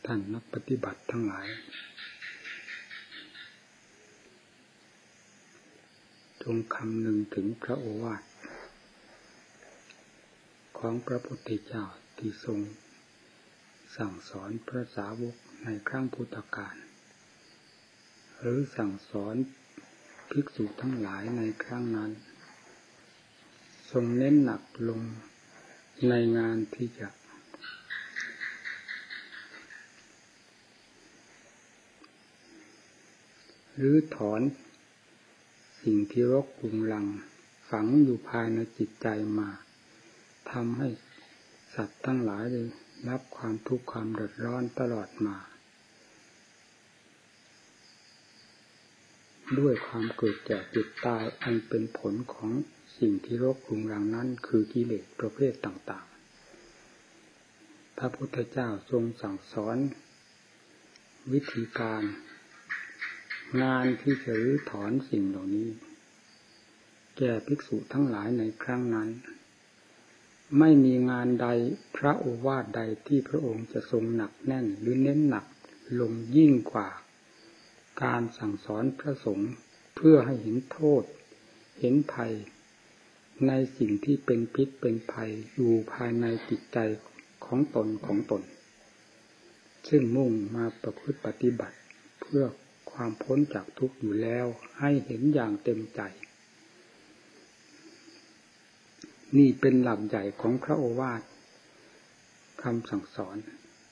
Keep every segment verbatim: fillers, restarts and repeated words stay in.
ท่านนักปฏิบัติทั้งหลายจงคำนึงถึงพระโอวาทของพระพุทธเจ้าที่ทรงสั่งสอนพระสาวกในครั้งพุทธกาลหรือสั่งสอนภิกษุทั้งหลายในครั้งนั้นทรงเน้นหนักลงในงานที่จะรื้อถอนสิ่งที่รกรุงรังฝังอยู่ภายในจิตใจมาทำให้สัตว์ทั้งหลายได้รับความทุกข์ความเดือดร้อนตลอดมาด้วยความเกิดแก่เจ็บตายอันเป็นผลของสิ่งที่รกรุงรังนั้นคือกิเลสประเภทต่างๆพระพุทธเจ้าทรงสั่งสอนวิธีการงานที่จะรื้อถอนสิ่งเหล่านี้แก่ภิกษุทั้งหลายในครั้งนั้นไม่มีงานใดพระโอวาทใดที่พระองค์จะทรงหนักแน่นหรือเน้นหนักลงยิ่งกว่าการสั่งสอนพระสงฆ์เพื่อให้เห็นโทษเห็นภัยในสิ่งที่เป็นพิษเป็นภัยอยู่ภายในจิตใจของตนของตนซึ่งมุ่งมาประพฤติปฏิบัติเพื่อความพ้นจากทุกข์อยู่แล้วให้เห็นอย่างเต็มใจนี่เป็นหลักใหญ่ของพระโอวาทคำสั่งสอน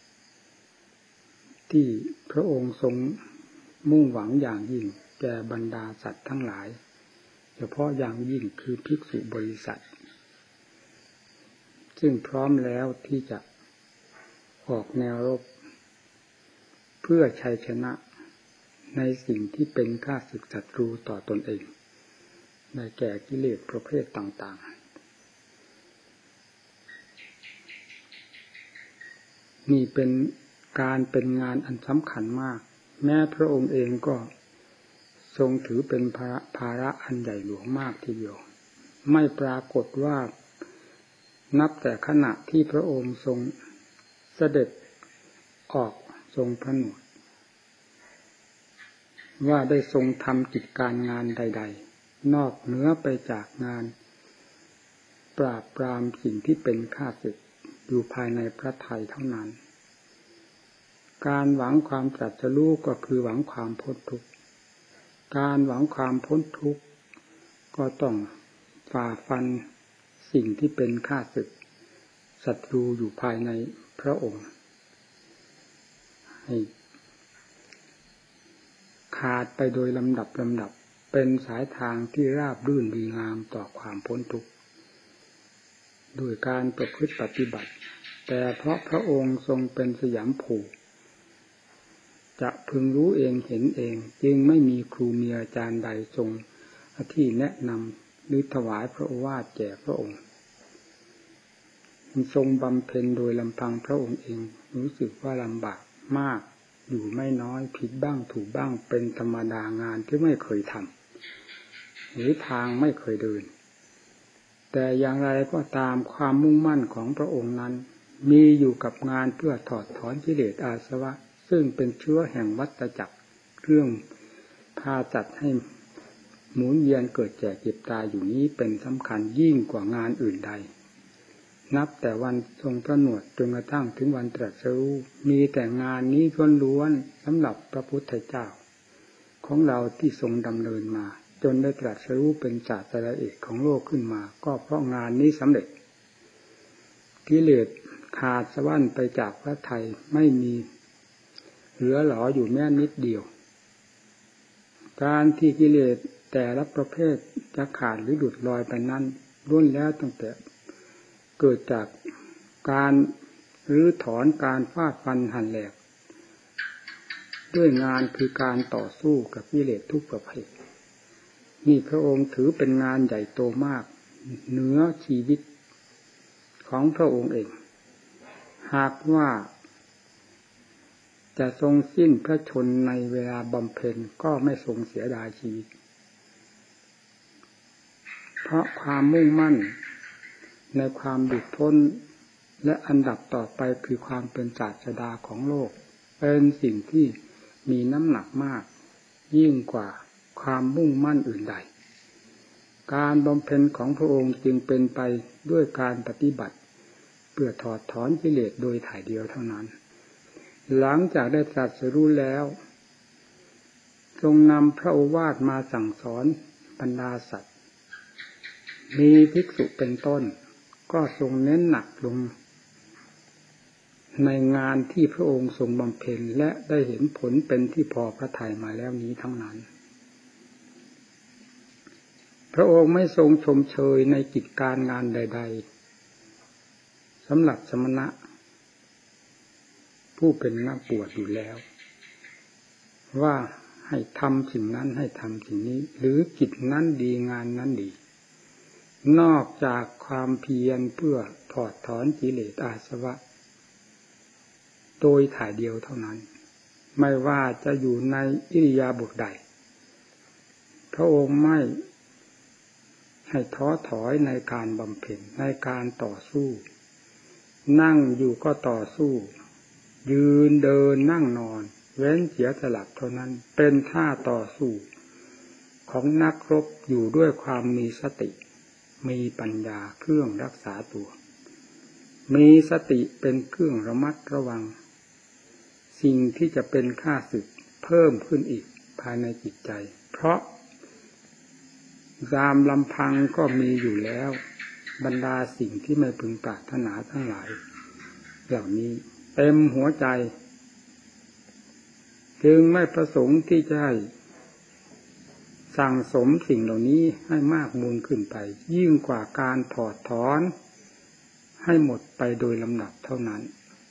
ที่พระองค์ทรงมุ่งหวังอย่างยิ่งแก่บรรดาสัตว์ทั้งหลายเฉพาะอย่างยิ่งคือภิกษุบริษัทซึ่งพร้อมแล้วที่จะออกแนวรบเพื่อชัยชนะในสิ่งที่เป็นข้าศึกศัตรูต่อตนเองในแก่กิเลสประเภทต่างๆนี่เป็นการเป็นงานอันสำคัญมากแม้พระองค์เองก็ทรงถือเป็นภาระอันใหญ่หลวงมากทีเดียวไม่ปรากฏว่านับแต่ขณะที่พระองค์ทรงเสด็จออกทรงพระนวดว่าได้ทรงทำกิจการงานใดๆนอกเหนือไปจากงานปราบปรามสิ่งที่เป็นข้าศึกอยู่ภายในพระทัยเท่านั้นการหวังความตรัสรู้ก็คือหวังความพ้นทุกข์การหวังความพ้นทุกข์ก็ต้องฝ่าฟันสิ่งที่เป็นข้าศึกศัตรูอยู่ภายในพระองค์ให้ขาดไปโดยลำดับลำดับเป็นสายทางที่ราบรื่นดีงามต่อความพ้นทุกข์โดยการประพฤติปฏิบัติแต่เพราะพระองค์ทรงเป็นสยามภูจะพึงรู้เองเห็นเองจึงไม่มีครูมีอาจารย์ใดทรงที่แนะนำหรือถวายพระโอวาทแก่พระองค์ทรงบำเพ็ญโดยลำพังพระองค์เองรู้สึกว่าลำบากมากอยู่ไม่น้อยผิดบ้างถูกบ้างเป็นธรรมดางานที่ไม่เคยทำหรือทางไม่เคยเดินแต่อย่างไรก็ตามความมุ่งมั่นของพระองค์นั้นมีอยู่กับงานเพื่อถอดถอนกิเลสอาสวะซึ่งเป็นเชื้อแห่งวัฏจักรเครื่องพาจัดให้หมุนเวียนเกิดแก่เจ็บตายอยู่นี้เป็นสำคัญยิ่งกว่างานอื่นใดนับแต่วันทรงพระนวดจนกระทั่งถึงวันตรัสรู้มีแต่งานนี้ล้วนๆสำหรับพระพุทธเจ้าของเราที่ทรงดำเนินมาจนได้ตรัสรู้เป็นศาสดาเอกของโลกขึ้นมาก็เพราะงานนี้สำเร็จกิเลสขาดสะบั้นไปจากพระทัยไม่มีเหลือหลออยู่แม้นิดเดียวการที่กิเลสแต่ละประเภทจะขาดหรือหลุดลอยไปนั้นล้วนแล้วตั้งแต่เกิดจากการรื้อถอนการฟาดฟันหั่นแหลกด้วยงานคือการต่อสู้กับกิเลสทุกประเภทนี่พระองค์ถือเป็นงานใหญ่โตมากเหนือชีวิตของพระองค์เองหากว่าจะทรงสิ้นพระชนในเวลาบำเพ็ญก็ไม่ทรงเสียดายชีวิตเพราะความมุ่งมั่นในความหลุดพ้นและอันดับต่อไปคือความเป็นศาสดาของโลกเป็นสิ่งที่มีน้ำหนักมากยิ่งกว่าความมุ่งมั่นอื่นใดการบำเพ็ญของพระองค์จึงเป็นไปด้วยการปฏิบัติเพื่อถอดถอนกิเลสโดยถ่ายเดียวเท่านั้นหลังจากได้ตรัสรู้แล้วทรงนำพระโอวาทมาสั่งสอนบรรดาสัตว์มีภิกษุเป็นต้นก็ทรงเน้นหนักลงในงานที่พระองค์ทรงบำเพ็ญและได้เห็นผลเป็นที่พอพระทัยมาแล้วนี้ทั้งนั้นพระองค์ไม่ทรงชมเชยในกิจการงานใดๆสำหรับสมณะผู้เป็นนักบวชอยู่แล้วว่าให้ทำสิ่งนั้นให้ทำสิ่งนี้หรือกิจนั้นดีงานนั้นดีนอกจากความเพียรเพื่อถอดถอนกิเลสอาสวะโดยถ่ายเดียวเท่านั้นไม่ว่าจะอยู่ในอิริยาบถใดพระองค์ไม่ให้ท้อถอยในการบำเพ็ญในการต่อสู้นั่งอยู่ก็ต่อสู้ยืนเดินนั่งนอนเว้นเสียสลับเท่านั้นเป็นท่าต่อสู้ของนักรบอยู่ด้วยความมีสติมีปัญญาเครื่องรักษาตัวมีสติเป็นเครื่องระมัดระวังสิ่งที่จะเป็นข้าศึกเพิ่มขึ้นอีกภายในจิตใจเพราะตามลำพังก็มีอยู่แล้วบรรดาสิ่งที่ไม่พึงปรารถนาทั้งหลายเหล่านี้เต็มหัวใจจึงไม่ประสงค์ที่จะให้สั่งสมสิ่งเหล่านี้ให้มากมูลขึ้นไปยิ่งกว่าการถอดถอนให้หมดไปโดยลำดับเท่านั้น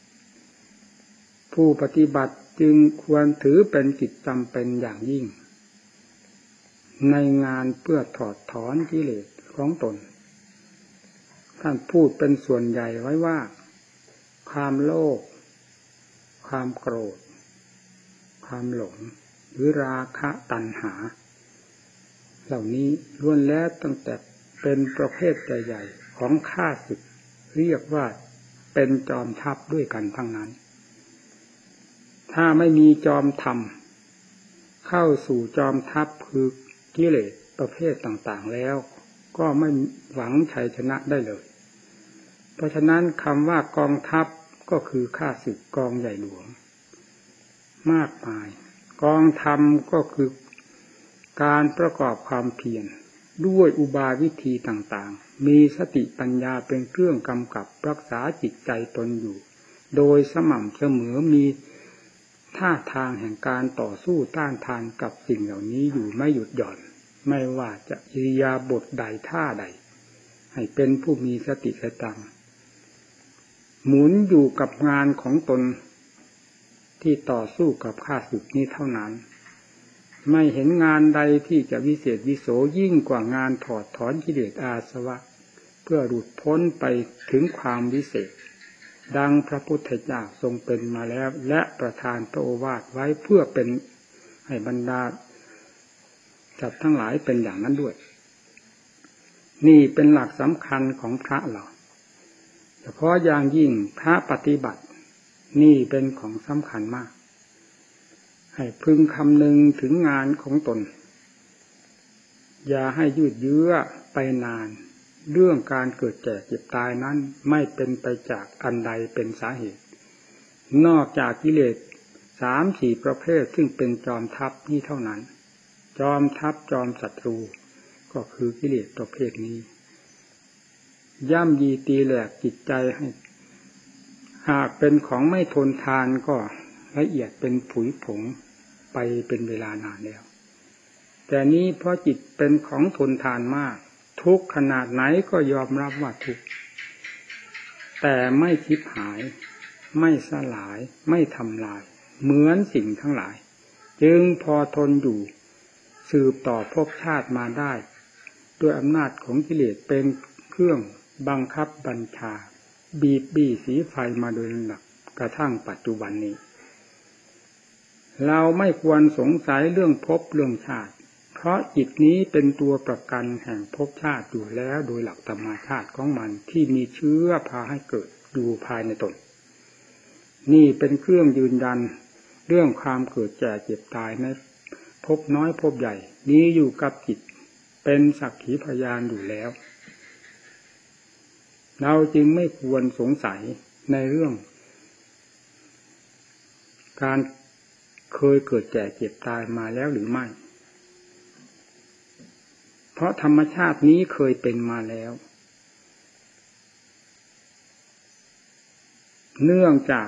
ผู้ปฏิบัติจึงควรถือเป็นกิจจำเป็นอย่างยิ่งในงานเพื่อถอดถอนกิเลสของตนท่านพูดเป็นส่วนใหญ่ไว้ว่าความโลภความโกรธความหลงหรือราคะตัณหาเหล่านี้ล้วนแล้วตั้งแต่เป็นประเภทใหญ่ๆของข้าศึกเรียกว่าเป็นจอมทัพด้วยกันทั้งนั้นถ้าไม่มีจอมธรรมเข้าสู่จอมทัพคือกิเลสประเภทต่างๆแล้วก็ไม่หวังชัยชนะได้เลยเพราะฉะนั้นคำว่ากองทัพก็คือข้าศึกกองใหญ่หลวงมากมายกองธรรมก็คือการประกอบความเพียรด้วยอุบายวิธีต่างๆมีสติปัญญาเป็นเครื่องกำกับรักษาจิตใจตนอยู่โดยสม่ำเสมอมีท่าทางแห่งการต่อสู้ต้านทานกับสิ่งเหล่านี้อยู่ไม่หยุดหย่อนไม่ว่าจะอิริยาบถใดท่าใดให้เป็นผู้มีสติสตังหมุนอยู่กับงานของตนที่ต่อสู้กับข้าศึกนี้เท่านั้นไม่เห็นงานใดที่จะวิเศษวิโสยิ่งกว่างานถอดถอนกิเลสอาสวะเพื่อหลุดพ้นไปถึงความวิเศษดังพระพุทธเจ้าทรงเป็นมาแล้วและประทานพระโอวาทไว้เพื่อเป็นให้บรรดาสัตว์ทั้งหลายเป็นอย่างนั้นด้วยนี่เป็นหลักสำคัญของพระเราเฉพาะอย่างยิ่งพระปฏิบัตินี่เป็นของสำคัญมากให้พึงคำนึงถึงงานของตนอย่าให้ยืดเยื้อไปนานเรื่องการเกิดแก่เจ็บตายนั้นไม่เป็นไปจากอันใดเป็นสาเหตุนอกจากกิเลสสามสี่ประเภทซึ่งเป็นจอมทัพนี้เท่านั้นจอมทัพจอมศัตรูก็คือกิเลสประเภทนี้ย่ำยีตีแหลกจิตใจให้หากเป็นของไม่ทนทานก็ละเอียดเป็นผุยผงไปเป็นเวลานานแล้วแต่นี้เพราะจิตเป็นของทนทานมากทุกขนาดไหนก็ยอมรับว่าทุกข์แต่ไม่ชิบหายไม่สลายไม่ทำลายเหมือนสิ่งทั้งหลายจึงพอทนอยู่สืบต่อภพชาติมาได้ด้วยอำนาจของกิเลสเป็นเครื่องบังคับบัญชาบีบบี้สีไฟมาโดยลำดับกระทั่งปัจจุบันนี้เราไม่ควรสงสัยเรื่องภพเรื่องชาติเพราะจิตนี้เป็นตัวประกันแห่งภพชาติอยู่แล้วโดยหลักธรรมชาติของมันที่มีเชื้อพาให้เกิดอยู่ภายในตนนี่เป็นเครื่องยืนยันเรื่องความเกิดแก่เจ็บตายในภพน้อยภพใหญ่นี้อยู่กับจิตเป็นสักขีพยานอยู่แล้วเราจึงไม่ควรสงสัยในเรื่องการเคยเกิดแก่เจ็บตายมาแล้วหรือไม่เพราะธรรมชาตินี้เคยเป็นมาแล้วเนื่องจาก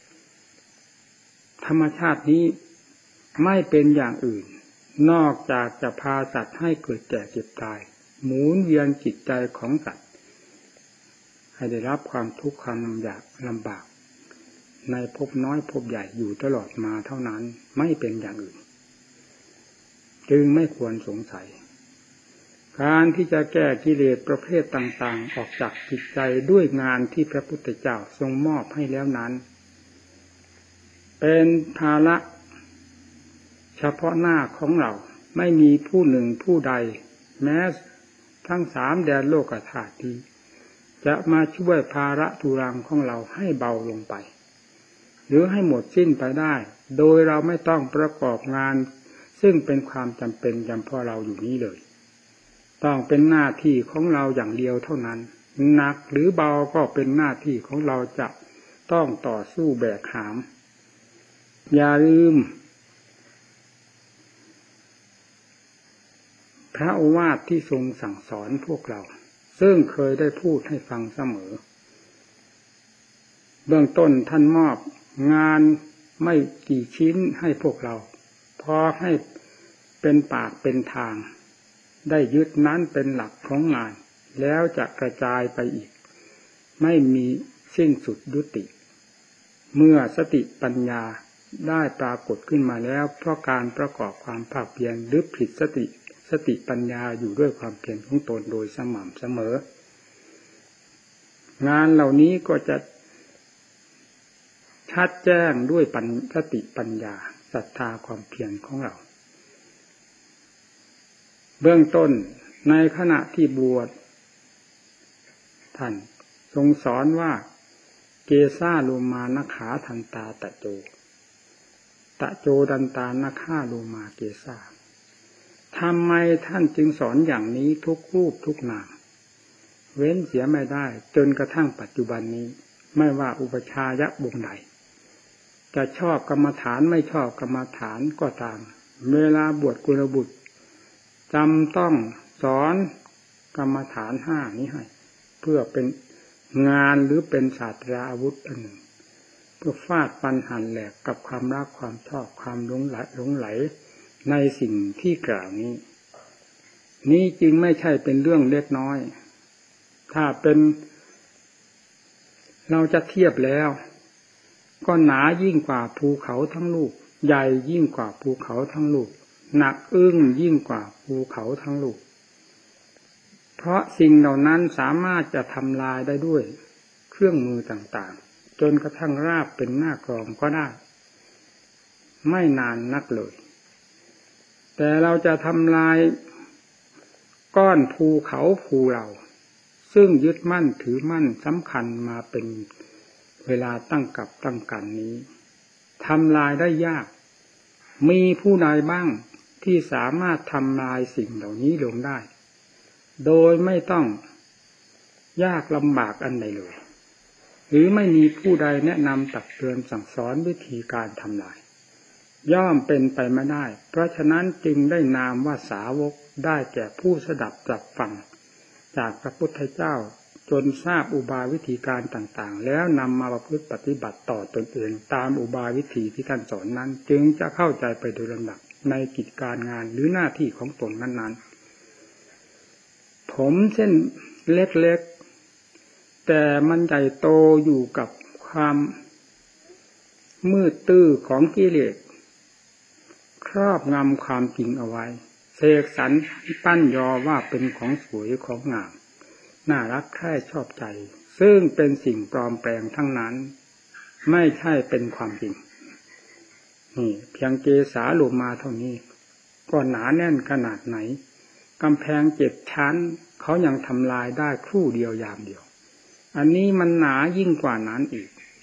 ธรรมชาตินี้ไม่เป็นอย่างอื่นนอกจากจะพาสัตว์ให้เกิดแก่เจ็บตายหมุนเวียนจิตใจของสัตว์ให้ได้รับความทุกข์ความลำบากลำบากในภพน้อยภพใหญ่อยู่ตลอดมาเท่านั้นไม่เป็นอย่างอื่นจึงไม่ควรสงสัยการที่จะแก้กิเลสประเภทต่างๆออกจากจิตใจด้วยงานที่พระพุทธเจ้าทรงมอบให้แล้วนั้นเป็นภาระเฉพาะหน้าของเราไม่มีผู้หนึ่งผู้ใดแม้ทั้งสามแดนโลกธาตุนี้จะมาช่วยภาระทุรังของเราให้เบาลงไปหรือให้หมดสิ้นไปได้โดยเราไม่ต้องประกอบงานซึ่งเป็นความจำเป็นจำเพาะเราอยู่นี้เลยต้องเป็นหน้าที่ของเราอย่างเดียวเท่านั้นหนักหรือเบาก็เป็นหน้าที่ของเราจะต้องต่อสู้แบกหามอย่าลืมพระโอวาทที่ทรงสั่งสอนพวกเราซึ่งเคยได้พูดให้ฟังเสมอเบื้องต้นท่านมอบงานไม่กี่ชิ้นให้พวกเราพอให้เป็นปากเป็นทางได้ยึดนั้นเป็นหลักของงานแล้วจะกระจายไปอีกไม่มีสิ้นสุดยุติเมื่อสติปัญญาได้ปรากฏขึ้นมาแล้วเพราะการประกอบความภาคเพียรหรือผลิตสติสติปัญญาอยู่ด้วยความเพียรของตนโดยสม่ำเสมองานเหล่านี้ก็จะชัดแจ้งด้วยปัญสติปัญญาศรัทธาความเพียรของเราเบื้องต้นในขณะที่บวชท่านทรงสอนว่าเกสาโลมานะขาทันตาตะโจตะโจดันตานะขาโลมาเกสาทำไมท่านจึงสอนอย่างนี้ทุกรูปทุกนามเว้นเสียไม่ได้จนกระทั่งปัจจุบันนี้ไม่ว่าอุปชายะวงใดจะชอบกรรมฐานไม่ชอบกรรมฐานก็ตามเวลาบวชกุลบุตรจำต้องสอนกรรมฐานห้านี้ให้เพื่อเป็นงานหรือเป็นศาสตราอาวุธอันหนึ่งเพื่อฟาดฟันหันแหลกกับความรักความชอบความหลงไหลหลงไหลในสิ่งที่กล่าวนี้นี้จึงไม่ใช่เป็นเรื่องเล็กน้อยถ้าเป็นเราจะเทียบแล้วก็หนายิ่งกว่าภูเขาทั้งลูกใหญ่ยิ่งกว่าภูเขาทั้งลูกหนักอึ้งยิ่งกว่าภูเขาทั้งลูกเพราะสิ่งเหล่านั้นสามารถจะทำลายได้ด้วยเครื่องมือต่างๆจนกระทั่งราบเป็นหน้ากรองก็ได้ไม่นานนักเลยแต่เราจะทำลายก้อนภูเขาภูเราซึ่งยึดมั่นถือมั่นสำคัญมาเป็นเวลาตั้งกับตั้งกันนี้ทำลายได้ยากมีผู้ใดบ้างที่สามารถทำลายสิ่งเหล่านี้ลงได้โดยไม่ต้องยากลำบากอันใดเลยหรือไม่มีผู้ใดแนะนำตักเตือนสั่งสอนวิธีการทำลายย่อมเป็นไปไม่ได้เพราะฉะนั้นจึงได้นามว่าสาวกได้แก่ผู้สดับตรับฟังจากพระพุทธเจ้าจนทราบอุบายวิธีการต่างๆแล้วนำมาประพฤติปฏิบัติต่อตนเองตามอุบายวิธีที่ท่านสอนนั้นจึงจะเข้าใจไปโดยลำดับในกิจการงานหรือหน้าที่ของตนนั้นๆผมเส้นเล็กๆแต่มันใหญ่โตอยู่กับความมืดตื้อของกิเลสครอบงำความจริงเอาไว้เสกสรรปั้นยอว่าเป็นของสวยของงามน่ารักใคร่ชอบใจซึ่งเป็นสิ่งปลอมแปลงทั้งนั้นไม่ใช่เป็นความจริงนี่เพียงเกสาโลมาเท่านี้ก็หนาแน่นขนาดไหนกำแพงเจ็ดชั้นเขายังทำลายได้ครู่เดียวยามเดียวอันนี้มันหนายิ่งกว่านั้นอีก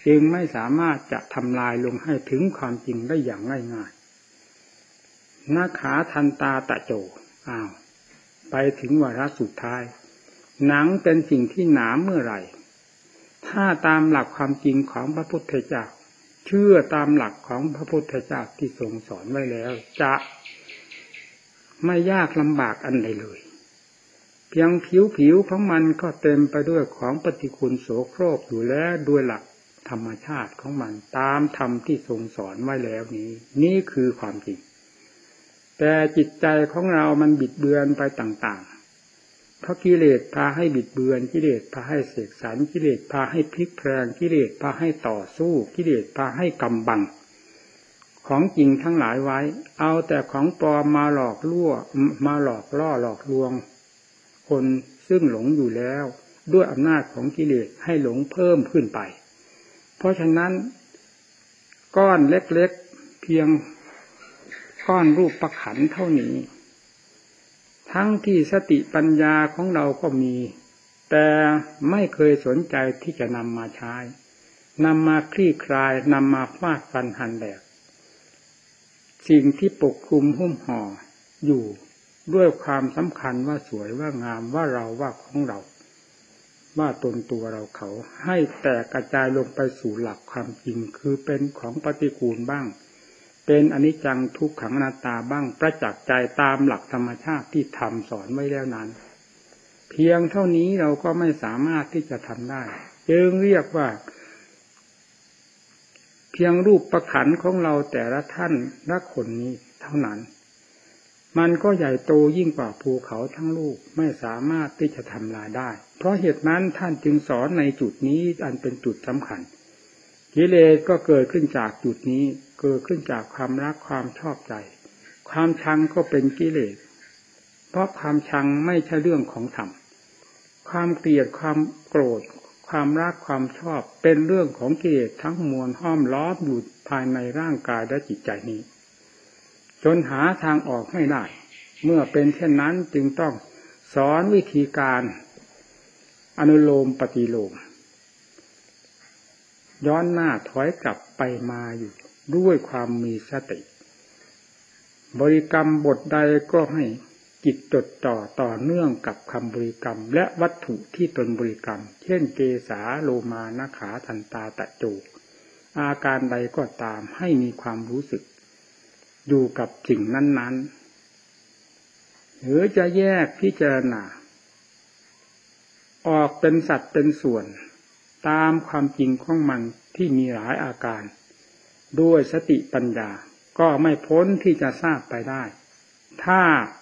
จึงไม่สามารถจะทำลายลงให้ถึงความจริงได้อย่างง่ายๆนาขาทันตาตะโจอ้าวไปถึงวาระสุดท้ายหนังเป็นสิ่งที่หนาเมื่อไหร่ถ้าตามหลักความจริงของพระพุทธเจ้าเชื่อตามหลักของพระพุทธเจ้าที่ทรงสอนไว้แล้วจะไม่ยากลำบากอันใดเลยเพียงผิวๆของมันก็เต็มไปด้วยของปฏิกูลโสโครกอยู่แล้วด้วยหลักธรรมชาติของมันตามธรรมที่ทรงสอนไว้แล้วนี้นี่คือความจริงแต่จิตใจของเรามันบิดเบือนไปต่างๆเพราะกิเลสพาให้บิดเบือนกิเลสพาให้เสกสรรกิเลสพาให้พลิกแพลงกิเลสพาให้ต่อสู้กิเลสพาให้กำบังของจริงทั้งหลายไว้เอาแต่ของปลอมมาหลอกล่วมาหลอกล่อหลอกลวงคนซึ่งหลงอยู่แล้วด้วยอำนาจของกิเลสให้หลงเพิ่มขึ้นไปเพราะฉะนั้นก้อนเล็กๆเพียงก้อนรูปประขันเท่านี้ทั้งที่สติปัญญาของเราก็มีแต่ไม่เคยสนใจที่จะนำมาใช้นำมาคลี่คลายนำมาฟาดฟันหันแหลกสิ่งที่ปกคลุมหุ้มห่ออยู่ด้วยความสำคัญว่าสวยว่างามว่าเราว่าของเราว่าตนตัวเราเขาให้แตกกระจายลงไปสู่หลักความจริงคือเป็นของปฏิกูลบ้างเป็นอนิจจังทุกขังอนัตตาบ้างประจักษ์ใจตามหลักธรรมชาติที่ธรรมสอนไว้แล้วนั้นเพียงเท่านี้เราก็ไม่สามารถที่จะทำได้จึงเรียกว่าเพียงรูปประขันของเราแต่ละท่านละคนนี้เท่านั้นมันก็ใหญ่โตยิ่งกว่าภูเขาทั้งลูกไม่สามารถที่จะทำลายได้เพราะเหตุนั้นท่านจึงสอนในจุดนี้อันเป็นจุดสำคัญกิเลสก็เกิดขึ้นจากจุดนี้เกิดขึ้นจากความรักความชอบใจความชังก็เป็นกิเลสเพราะความชังไม่ใช่เรื่องของธรรมความเกลียดความโกรธความรักความชอบเป็นเรื่องของกิเลสทั้งมวลห้อมล้อมอยู่ภายในร่างกายและจิตใจนี้จนหาทางออกไม่ได้เมื่อเป็นเช่นนั้นจึงต้องสอนวิธีการอนุโลมปฏิโลมย้อนหน้าถอยกลับไปมาอยู่ด้วยความมีสติบริกรรมบทใดก็ให้จิตจดจ่อต่อเนื่องกับคำบริกรรมและวัตถุที่ตนบริกรรมเช่นเกสาโลมานาขาทันตาตะโจอาการใดก็ตามให้มีความรู้สึกอยู่กับสิ่งนั้นๆหรือจะแยกพิจารณาออกเป็นสัดเป็นส่วนตามความจริงของมันที่มีหลายอาการด้วยสติปัญญาก็ไม่พ้นที่จะทราบไปได้ถ้า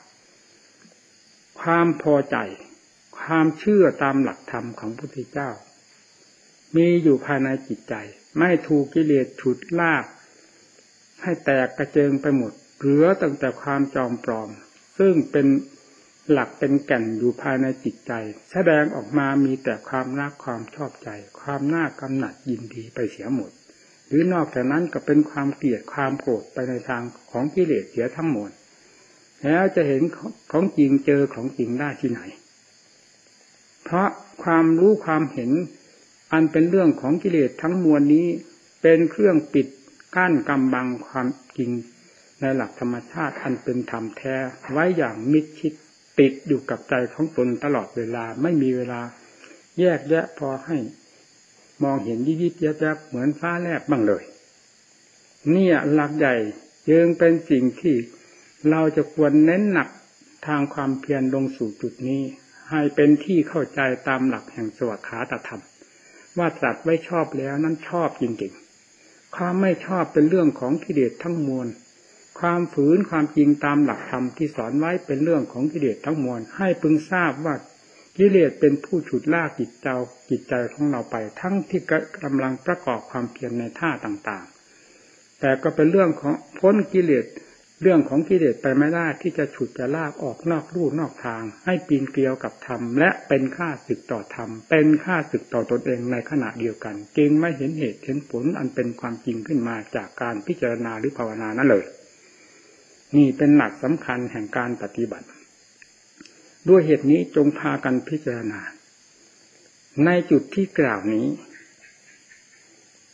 ความพอใจความเชื่อตามหลักธรรมของพระพุทธเจ้ามีอยู่ภายในจิตใจไม่ถูกกิเลสฉุดลากให้แตกกระเจิงไปหมดเหลือตั้งแต่ความจอมปลอมซึ่งเป็นหลักเป็นแก่นอยู่ภายในจิตใจแสดงออกมามีแต่ความรักความชอบใจความน่ากำหนัดยินดีไปเสียหมดหรือนอกจากนั้นก็เป็นความเกลียดความโกรธไปในทางของกิเลสเสียทั้งหมดแล้วจะเห็นของจริงเจอของจริงได้ที่ไหนเพราะความรู้ความเห็นอันเป็นเรื่องของกิเลสทั้งมวลนี้เป็นเครื่องปิดกั้นกำบังความจริงในหลักธรรมชาติอันเป็นธรรมแท้ไว้อย่างมิดชิดติดอยู่กับใจของตนตลอดเวลาไม่มีเวลาแยกแยะพอให้มองเห็นยิบๆแยบๆเหมือนฟ้าแลบบ้างเลยเนี่ยหลักใหญ่จึงเป็นสิ่งที่เราจะควรเน้นหนักทางความเพียรลงสู่จุดนี้ให้เป็นที่เข้าใจตามหลักแห่งสวขาตธรรมว่าตรัสไว้ชอบแล้วนั้นชอบจริงๆความไม่ชอบเป็นเรื่องของกิเลสทั้งมวลความฝืนความจริงตามหลักธรรมที่สอนไว้เป็นเรื่องของกิเลสทั้งมวลให้พึงทราบว่ากิเลสเป็นผู้ฉุดลากจิตเจ้าจิตใจของเราไปทั้งที่กำลังประกอบความเพียรในท่าต่างๆแต่ก็เป็นเรื่องของพ้นกิเลสเรื่องของกิเลสไปไม่ได้ที่จะฉุดจะลากออกนอกลู่นอกทางให้ปีนเกลียวกับธรรมและเป็นข้าศึกต่อธรรมเป็นข้าศึกต่อตนเองในขณะเดียวกันจึงไม่เห็นเหตุเห็นผลอันเป็นความจริงขึ้นมาจากการพิจารณาหรือภาวนานั่นเลยนี่เป็นหลักสำคัญแห่งการปฏิบัติด้วยเหตุนี้จงพากันพิจารณาในจุดที่กล่าวนี้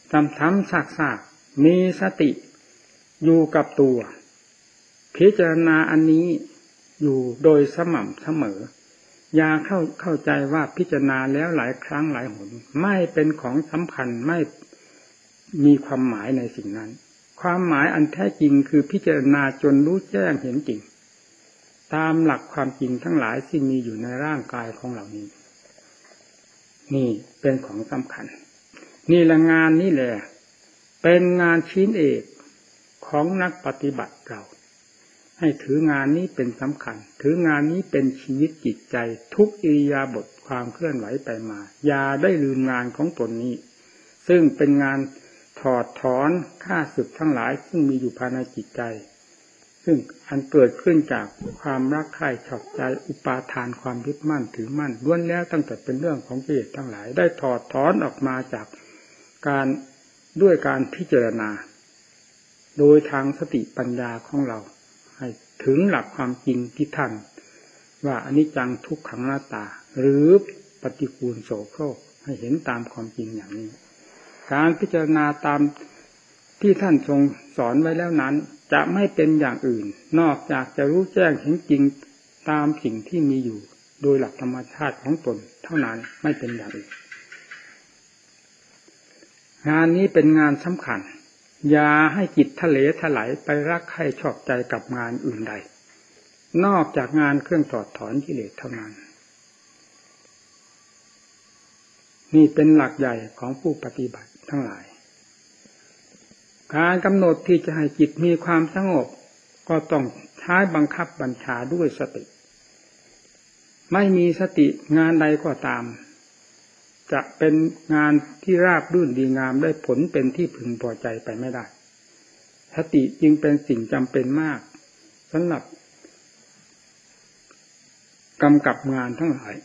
ซ้ำๆซากๆมีสติอยู่กับตัวพิจารณาอันนี้อยู่โดยสม่ำเสมออย่าเข้าเข้าใจว่าพิจารณาแล้วหลายครั้งหลายหนไม่เป็นของสำคัญไม่มีความหมายในสิ่งนั้นความหมายอันแท้จริงคือพิจารณาจนรู้แจ้งเห็นจริงตามหลักความจริงทั้งหลายที่มีอยู่ในร่างกายของเรานี้นี่เป็นของสำคัญนี่ละงานนี่แหละเป็นงานชิ้นเอกของนักปฏิบัติเราให้ถืองานนี้เป็นสำคัญถืองานนี้เป็นชีวิตจิตใจทุกอิริยาบถความเคลื่อนไหวไปมาอย่าได้ลืมงานของตนนี้ซึ่งเป็นงานถอดถอนข้าศึกทั้งหลายซึ่งมีอยู่ภายในจิตใจซึ่งอันเกิดขึ้นจากความรักใคร่ชอบใจอุปาทานความยึดมั่นถือมั่นล้วนแล้วตั้งแต่เป็นเรื่องของกิเลสทั้งหลายได้ถอดถอนออกมาจากการด้วยการพิจารณาโดยทางสติปัญญาของเราให้ถึงหลักความจริงที่ท่านว่าอนิจจังทุกขังอนัตตาหรือปฏิกูลโสโครกให้เห็นตามความจริงอย่างนี้การพิจารณาตามที่ท่านทรงสอนไว้แล้วนั้นจะไม่เป็นอย่างอื่นนอกจากจะรู้แจ้งเห็นจริงตามสิ่งที่มีอยู่โดยหลักธรรมชาติของตนเท่านั้นไม่เป็นอย่างอื่นงานนี้เป็นงานสำคัญอย่าให้จิตทะเลถลายไปรักใคร่ชอบใจกับงานอื่นใดนอกจากงานเครื่องถอดถอนกิเลสเท่านั้นนี่เป็นหลักใหญ่ของผู้ปฏิบัติทั้งหลายการกำหนดที่จะให้จิตมีความสงบก็ต้องใช้บังคับบัญชาด้วยสติไม่มีสติงานใดก็ตามจะเป็นงานที่ราบรื่นดีงามได้ผลเป็นที่พึงพอใจไปไม่ได้สติจึงเป็นสิ่งจำเป็นมากสำหรับกำกับงานทั้งหลาย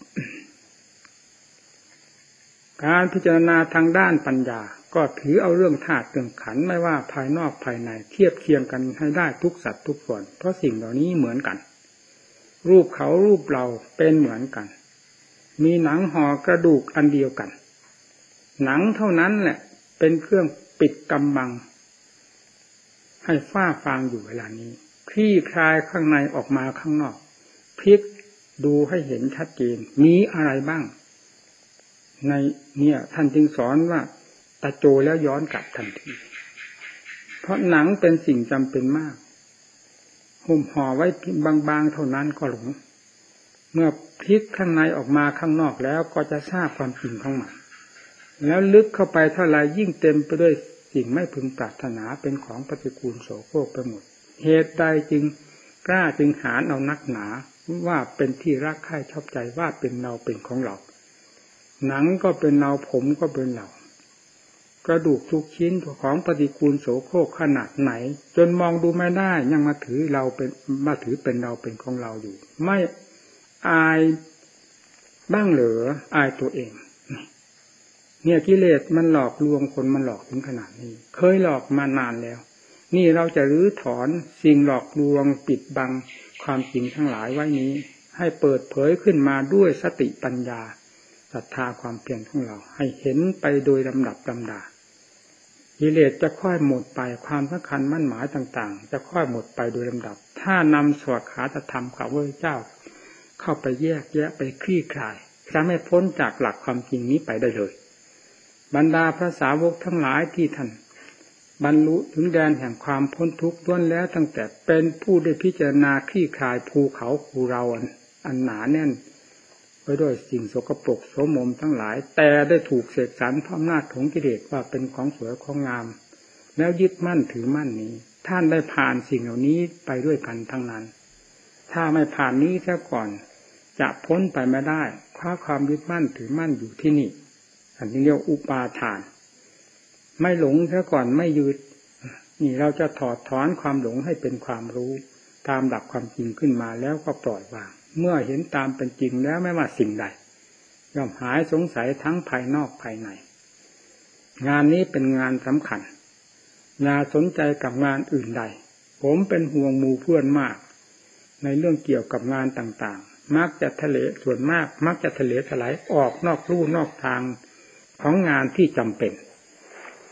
การพิจารณาทางด้านปัญญาก็ถือเอาเรื่องธาตุเรื่องขันธ์ไม่ว่าภายนอกภายในเทียบเคียงกันให้ได้ทุกสัตว์ทุกส่วนเพราะสิ่งเหล่านี้เหมือนกันรูปเขารูปเราเป็นเหมือนกันมีหนังห่อกระดูกอันเดียวกันหนังเท่านั้นแหละเป็นเครื่องปิดกำบังให้ฟ้าฟางอยู่เวลานี้คลี่คลายข้างในออกมาข้างนอกพลิกดูให้เห็นชัดเจนมีอะไรบ้างในเนี่ยท่านจึงสอนว่าตะโจแล้วย้อนกลับทันทีเพราะหนังเป็นสิ่งจำเป็นมากหุ้มห่อไว้บางๆเท่านั้นก็หลงเมื่อพลิกข้างในออกมาข้างนอกแล้วก็จะทราบความจริงของมันแล้วลึกเข้าไปเท่าไรยิ่งเต็มไปด้วยสิ่งไม่พึงปรารถนาเป็นของปฏิกูลโสโครกไปหมดเหตุใดจึงกล้าจึงหาเอานักหนาว่าเป็นที่รักใคร่ชอบใจว่าเป็นเราเป็นของเราหนังก็เป็นเราผมก็เป็นเรากระดูกทุกชิ้นของปฏิกูลโสโครกขนาดไหนจนมองดูไม่ได้ยังมาถือเราเป็นมาถือเป็นเราเป็นของเราอยู่ไม่อายบ้างเหรออายตัวเองเนี่ยกิเลสมันหลอกลวงคนมันหลอกถึงขนาดนี้เคยหลอกมานานแล้วนี่เราจะรื้อถอนสิ่งหลอกลวงปิดบังความจริงทั้งหลายไว้นี้ให้เปิดเผยขึ้นมาด้วยสติปัญญาศรัทธาความเพียรของเราให้เห็นไปโดยลำดับลำดากิเลสจะค่อยหมดไปความสำคัญมั่นหมายต่างๆจะค่อยหมดไปโดยลำดับถ้านำสวดคาถธรรมของพระเจ้าเข้าไปแยกแยะไปคลี่คลายจะไม่พ้นจากหลักความจริงนี้ไปได้เลยบรรดาพระสาวกทั้งหลายที่ท่านบรรลุถึงแดนแห่งความพ้นทุกข์ล้วนแล้วตั้งแต่เป็นผู้ได้พิจารณาคลี่คลายภูเขาภูเราอันหนาแน่นไปด้วยสิ่งสกปรกโสมมทั้งหลายแต่ได้ถูกเสกสรรเพราะอำนาจของกิเลสว่าเป็นของสวยของงามแล้วยึดมั่นถือมั่นนี้ท่านได้ผ่านสิ่งเหล่านี้ไปด้วยกันทั้งนั้นถ้าไม่ผ่านนี้ซะก่อนจะพ้นไปไม่ได้เพราะความยึดมั่นถือมั่นอยู่ที่นี่อันนี้เรียกอุปาทานไม่หลงซะก่อนไม่ยึดนี่เราจะถอดถอนความหลงให้เป็นความรู้ตามหลักความจริงขึ้นมาแล้วก็ปล่อยวางเมื่อเห็นตามเป็นจริงแล้วไม่ว่าสิ่งใดย่อมหายสงสัยทั้งภายนอกภายในงานนี้เป็นงานสำคัญอย่าสนใจกับงานอื่นใดผมเป็นห่วงหมู่เพื่อนมากในเรื่องเกี่ยวกับงานต่างๆมักจะทะเลส่วนมากมักจะทะเลถลายออกนอกลู่นอกทางของงานที่จำเป็นไป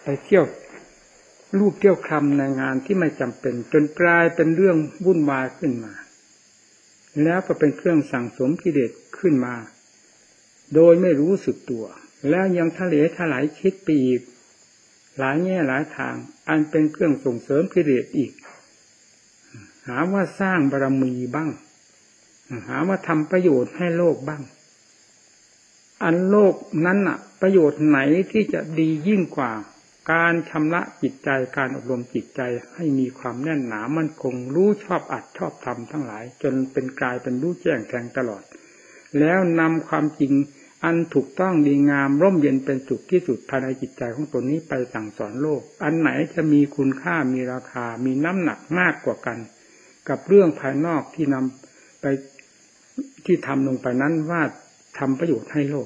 เที่ยวลูกเที่ยวคำในงานที่ไม่จำเป็นจนกลายเป็นเรื่องวุ่นวายขึ้นมาแล้วก็เป็นเครื่องสั่งสมกิเลสขึ้นมาโดยไม่รู้สึกตัวแล้วยังทะเลถลายคิดไปอีกหลายแง่หลายทางอันเป็นเครื่องส่งเสริมกิเลสอีกหาว่าสร้างบารมีบ้างหาว่าทำประโยชน์ให้โลกบ้างอันโลกนั้นน่ะประโยชน์ไหนที่จะดียิ่งกว่าการชำระจิตใจการอบรมจิตใจให้มีความแน่นหนามั่นคงรู้ชอบอัดชอบทำทั้งหลายจนเป็นกลายเป็นรู้แจ้งแทงตลอดแล้วนำความจริงอันถูกต้องดีงามร่มเย็นเป็นสุขที่สุดภายในจิตใจของตนนี้ไปสั่งสอนโลกอันไหนจะมีคุณค่ามีราคามีน้ำหนักมากกว่ากันกับเรื่องภายนอกที่นำไปที่ทำลงไปนั้นว่าทำประโยชน์ให้โลก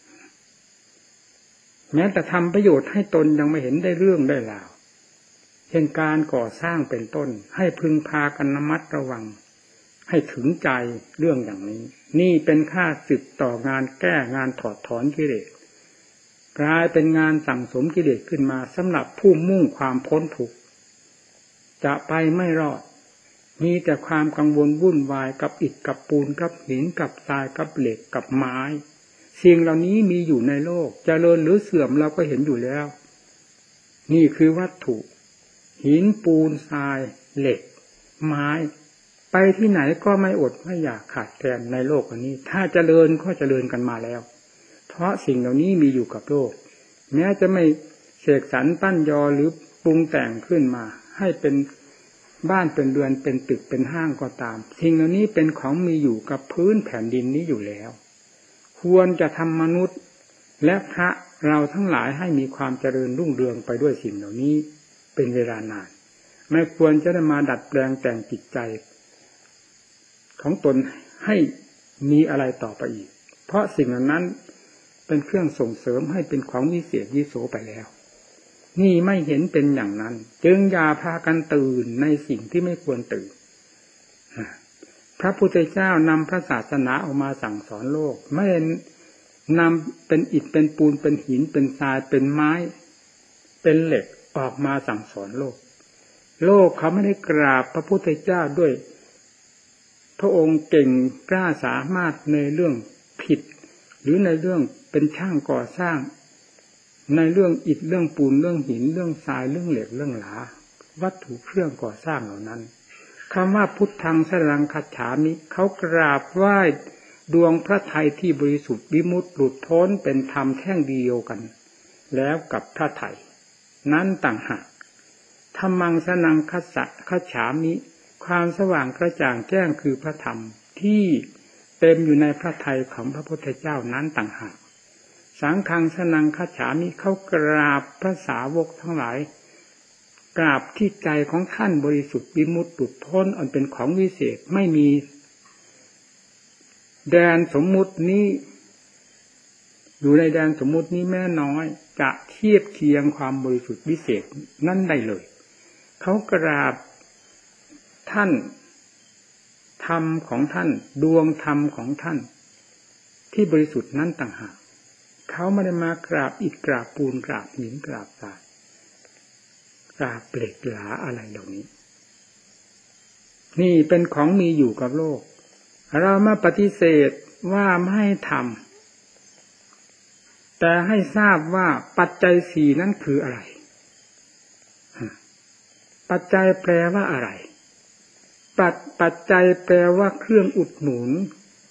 แม้แต่ทำประโยชน์ให้ตนยังไม่เห็นได้เรื่องได้ราวเช่นการก่อสร้างเป็นต้นให้พึงพากันระมัดระวังให้ถึงใจเรื่องอย่างนี้นี่เป็นค่าศึกต่องานแก้งานถอดถอนกิเลสกลายเป็นงานสั่งสมกิเลสขึ้นมาสำหรับผู้มุ่งความพ้นทุกข์จะไปไม่รอดมีแต่ความกังวลวุ่นวายกับอิฐกับปูนกับหินกับทรายกับเหล็กกับไม้สิ่งเหล่านี้มีอยู่ในโลกเจริญหรือเสื่อมเราก็เห็นอยู่แล้วนี่คือวัตถุหินปูนทรายเหล็กไม้ไปที่ไหนก็ไม่อดไม่อยากขาดแคลนในโลกอันนี้ถ้าเจริญก็เจริญกันมาแล้วเพราะสิ่งเหล่านี้มีอยู่กับโลกแม้จะไม่เสกสรรปั้นยอหรือปรุงแต่งขึ้นมาให้เป็นบ้านเป็นเรือนเป็นตึกเป็นห้างก็ตามสิ่งเหล่านี้เป็นของมีอยู่กับพื้นแผ่นดินนี้อยู่แล้วควรจะทำมนุษย์และพระเราทั้งหลายให้มีความเจริญรุ่งเรืองไปด้วยสิ่งเหล่านี้เป็นเวลานานไม่ควรจะได้มาดัดแปลงแต่งจิตใจของตนให้มีอะไรต่อไปอีกเพราะสิ่งเหล่านั้นเป็นเครื่องส่งเสริมให้เป็นของวิเศษวิโสไปแล้วนี่ไม่เห็นเป็นอย่างนั้นจึงอย่าพากันตื่นในสิ่งที่ไม่ควรตื่นพระพุทธเจ้านำพระศาสนาออกมาสั่งสอนโลกไม่นำเป็นอิฐเป็นปูนเป็นหินเป็นทรายเป็นไม้เป็นเหล็กออกมาสั่งสอนโลกโลกเขาไม่ได้กราบพระพุทธเจ้าด้วยพระองค์เก่งกล้าสามารถในเรื่องผิดหรือในเรื่องเป็นช่างก่อสร้างในเรื่องอิฐเรื่องปูนเรื่องหินเรื่องทรายเรื่องเหล็กเรื่องหลาวัตถุเครื่องก่อสร้างเหล่านั้นคำว่าพุทธังสรณังคัจฉามิเขากราบไหว้ดวงพระทัยที่บริสุทธิ์วิมุตติหลุดพ้นเป็นธรรมแท่งเดียวกันแล้วกับพระทัยนั้นต่างหากธัมมังสรณังคัจฉะคัจฉามิความสว่างกระจ่างแจ้งคือพระธรรมที่เต็มอยู่ในพระทัยของพระพุทธเจ้านั้นต่างหากสังฆังสรณังคัจฉามิเขากราบพระสาวกทั้งหลายกราบที่ใจของท่านบริสุทธิ์วิมุตติหลุดพ้นอันเป็นของวิเศษไม่มีแดนสมมุตินี้อยู่ในแดนสมมุตินี้แม่น้อยจะเทียบเคียงความบริสุทธิ์วิเศษนั่นได้เลยเขากราบท่านธรรมของท่านดวงธรรมของท่านที่บริสุทธิ์นั้นต่างหากเขาไม่ได้มากราบอิฐกราบปูนกราบหินกราบทรายกราบเหล็กหลาอะไรเหล่านี้นี่เป็นของมีอยู่กับโลกเรามาปฏิเสธว่าไม่ให้ทำแต่ให้ทราบว่าปัจจัยสี่นั้นคืออะไรปัจจัยแปลว่าอะไรปัจปัจจัยแปลว่าเครื่องอุดหนุน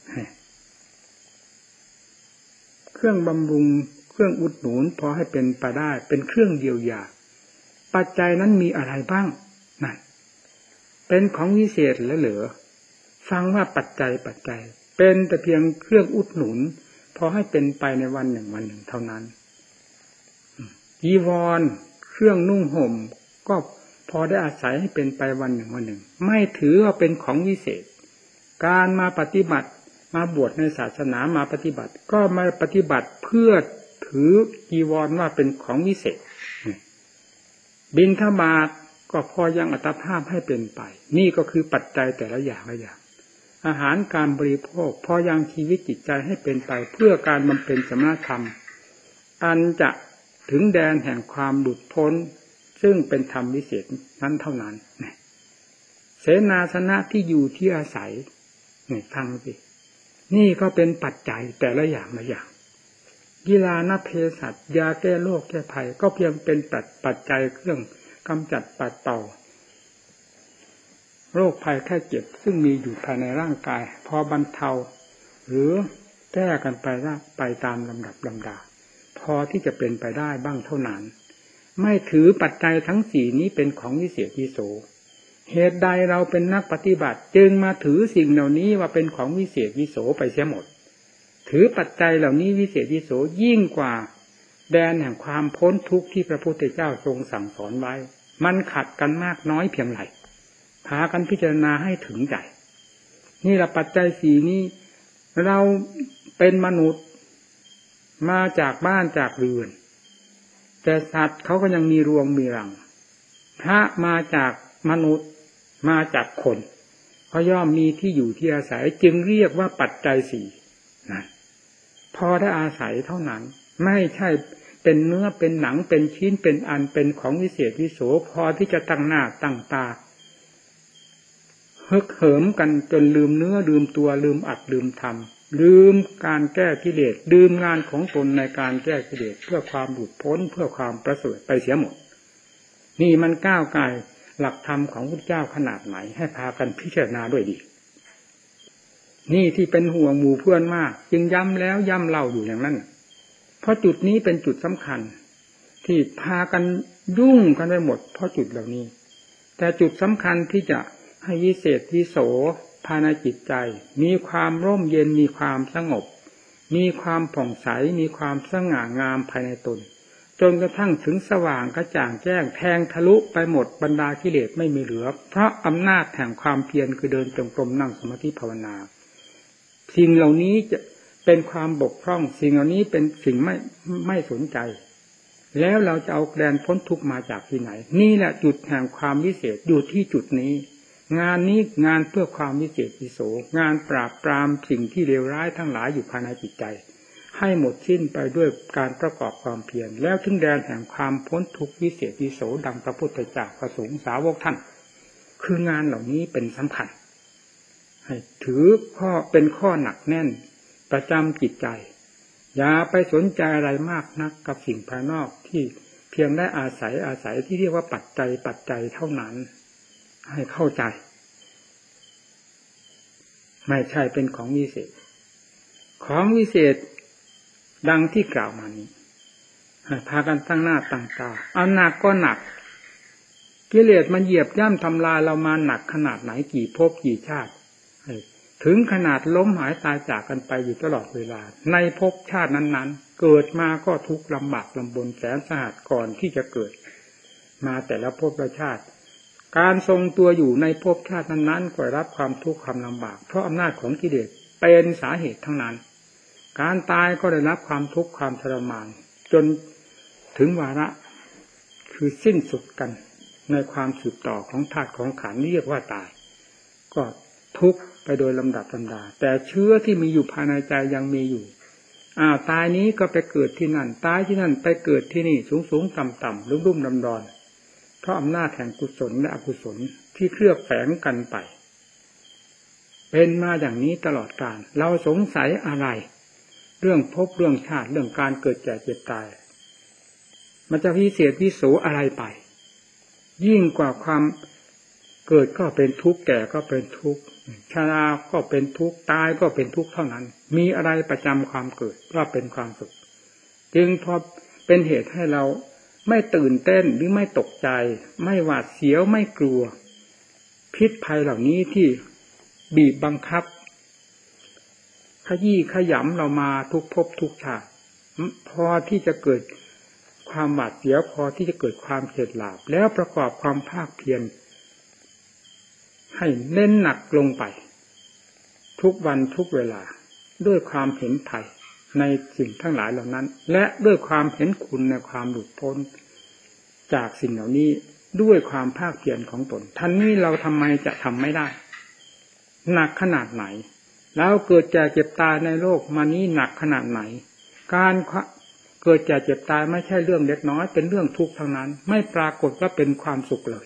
เครื่องบำรุงเครื่องอุดหนุนพอให้เป็นไปได้เป็นเครื่องเยียวยาปัจจัยนั้นมีอะไรบ้างนั่นเป็นของวิเศษแล้วเหรอฟังว่าปัจจัยปัจจัยเป็นแต่เพียงเครื่องอุดหนุนพอให้เป็นไปในวันหนึ่งวันหนึ่งเท่านั้นจีวรเครื่องนุ่งห่มก็พอได้อาศัยให้เป็นไปวันหนึ่งวันหนึ่งไม่ถือว่าเป็นของวิเศษการมาปฏิบัติมาบวชในศาสนามาปฏิบัติก็มาปฏิบัติเพื่อถือจีวรว่าเป็นของวิเศษบิณฑบาตก็พอยังอัตภาพให้เป็นไปนี่ก็คือปัจจัยแต่ละอย่างละอย่างอาหารการบริโภคพอยังชีวิตจิตใจให้เป็นไปเพื่อการบำเพ็ญสมณธรรมอันจะถึงแดนแห่งความหลุดพ้นซึ่งเป็นธรรมวิเศษนั้นเท่านั้นเสนาสนะที่อยู่ที่อาศัยนี่ฟังสินี่ก็เป็นปัจจัยแต่ละอย่างละอย่างกีฬานเภสัชยาแก้โรคแก้ภัยก็เพียงเป็นปัจจัยเครื่องกำจัดปัดเป่าโรคภัยแค่เจ็บซึ่งมีอยู่ภายในร่างกายพอบรรเทาหรือแก้กันไปไปตามลำดับลำดาพอที่จะเป็นไปได้บ้างเท่านั้นไม่ถือปัจจัยทั้งสี่นี้เป็นของวิเศษวิโสเหตุใดเราเป็นนักปฏิบัติจึงมาถือสิ่งเหล่านี้ว่าเป็นของวิเศษวิโสไปเสียหมดถือปัจจัยเหล่านี้วิเศษวิโสยิ่งกว่าแดนแห่งความพ้นทุกข์ที่พระพุทธเจ้าทรงสั่งสอนไว้มันขัดกันมากน้อยเพียงไรพากันพิจารณาให้ถึงใจนี่แหละปัจจัยสี่นี้เราเป็นมนุษย์มาจากบ้านจากเรือนแต่สัตว์เขาก็ยังมีรวงมีรังพระมาจากมนุษย์มาจากคนเขาย่อมมีที่อยู่ที่อาศัยจึงเรียกว่าปัจจัยสี่นะพอได้อาศัยเท่านั้นไม่ใช่เป็นเนื้อเป็นหนังเป็นชิ้นเป็นอันเป็นของวิเศษวิโสพอที่จะตั้งหน้าตั้งตาฮึกเหิมกันจนลืมเนื้อลืมตัวลืมอัดลืมทำลืมการแก้กิเลสลืมงานของตนในการแก้กิเลสเพื่อความหลุดพ้นเพื่อความประเสริฐไปเสียหมดนี่มันก้าวไกลหลักธรรมของพระเจ้าขนาดไหนให้พากันพิจารณาด้วยดีนี่ที่เป็นห่วงหมู่เพื่อนมากจึงย้ำแล้วย้ำเล่าอยู่อย่างนั้นเพราะจุดนี้เป็นจุดสำคัญที่พากันยุ่งกันไปหมดเพราะจุดเหล่านี้แต่จุดสำคัญที่จะให้วิเศษวิโสภายในจิตใจมีความร่มเย็นมีความสงบมีความผ่องใสมีความสง่างามภายในตนจนกระทั่งถึงสว่างกระจ่างแจ้งแทงทะลุไปหมดบรรดากิเลสไม่มีเหลือเพราะอำนาจแห่งความเพียรคือเดินจงกรมนั่งสมาธิภาวนาสิ่งเหล่านี้จะเป็นความบกพร่องสิ่งเหล่านี้เป็นสิ่งไม่ไม่สนใจแล้วเราจะเอาแดนพ้นทุกข์มาจากที่ไหนนี่แหละจุดแห่งความวิเศษอยู่ที่จุดนี้งานนี้งานเพื่อความวิเศษวิโสงานปราบปรามสิ่งที่เลวร้ายทั้งหลายอยู่ภายในจิตใจให้หมดสิ้นไปด้วยการประกอบความเพียรแล้วถึงแดนแห่งความพ้นทุกข์วิเศษวิโสดังพระพุทธเจ้าพระสงฆ์สาวกท่านคืองานเหล่านี้เป็นสำคัญให้ถือข้อเป็นข้อหนักแน่นประจำจิตใจอย่าไปสนใจอะไรมากนักกับสิ่งภายนอกที่เพียงได้อาศัยอาศัยที่เรียกว่าปัจจัยปัจจัยเท่านั้นให้เข้าใจไม่ใช่เป็นของวิเศษของวิเศษดังที่กล่าวมานี้ให้พากันตั้งหน้าตั้งตาเอาหนักก็หนักกิเลสมันเหยียบย่ำทำลายเรามาหนักขนาดไหนกี่ภพกี่ชาติถึงขนาดล้มหายตายจากกันไปอยู่ตลอดเวลาในภพชาตินั้นๆเกิดมาก็ทุกข์ลำบากลำบนแสนสาหัสก่อนที่จะเกิดมาแต่ละภพละชาติการทรงตัวอยู่ในภพชาตินั้นๆก็รับความทุกข์ความลำบากเพราะอำนาจของกิเลสเป็นสาเหตุทั้งนั้นการตายก็ได้รับความทุกข์ความทรมานจนถึงวาระคือสิ้นสุดกันในความสืบต่อของธาตุของขันธ์เรียกว่าตายก็ทุกข์ไปโดยลำดับลำดาแต่เชื้อที่มีอยู่ภายในใจยังมีอยู่อ้าวตายนี้ก็ไปเกิดที่นั่นตายที่นั่นไปเกิดที่นี่สูงสูงต่ำต่ำรุ่มรุ่มดำดอนเพราะอำนาจแห่งกุศลและอกุศลที่เคลือบแฝงกันไปเป็นมาอย่างนี้ตลอดกาลเราสงสัยอะไรเรื่องภพเรื่องชาติเรื่องการเกิดแก่เจ็บตายมันจะพิเศษวิโสอะไรไปยิ่งกว่าความเกิดก็เป็นทุกข์แก่ก็เป็นทุกข์ชราก็เป็นทุกข์ตายก็เป็นทุกข์เท่านั้นมีอะไรประจำความเกิดว่าเป็นความสุขจึงพอเป็นเหตุให้เราไม่ตื่นเต้นหรือไม่ตกใจไม่หวาดเสียวไม่กลัวพิษภัยเหล่านี้ที่บีบบังคับขยี้ขยำเรามาทุกภพทุกชาติพอที่จะเกิดความหวาดเสียวพอที่จะเกิดความเข็ดหลาบแล้วประกอบความภาคเพียรให้เน้นหนักลงไปทุกวันทุกเวลาด้วยความเห็นภัยในสิ่งทั้งหลายเหล่านั้นและด้วยความเห็นคุณในความหลุดพ้นจากสิ่งเหล่านี้ด้วยความภาคเพียรของตนท่านนี้เราทำไมจะทำไม่ได้หนักขนาดไหนแล้วเกิดแก่เจ็บตายในโลกมานี้หนักขนาดไหนการเกิกิดแก่เจ็บตายไม่ใช่เรื่องเล็กน้อยเป็นเรื่องทุกข์ทั้งนั้นไม่ปรากฏว่าเป็นความสุขเลย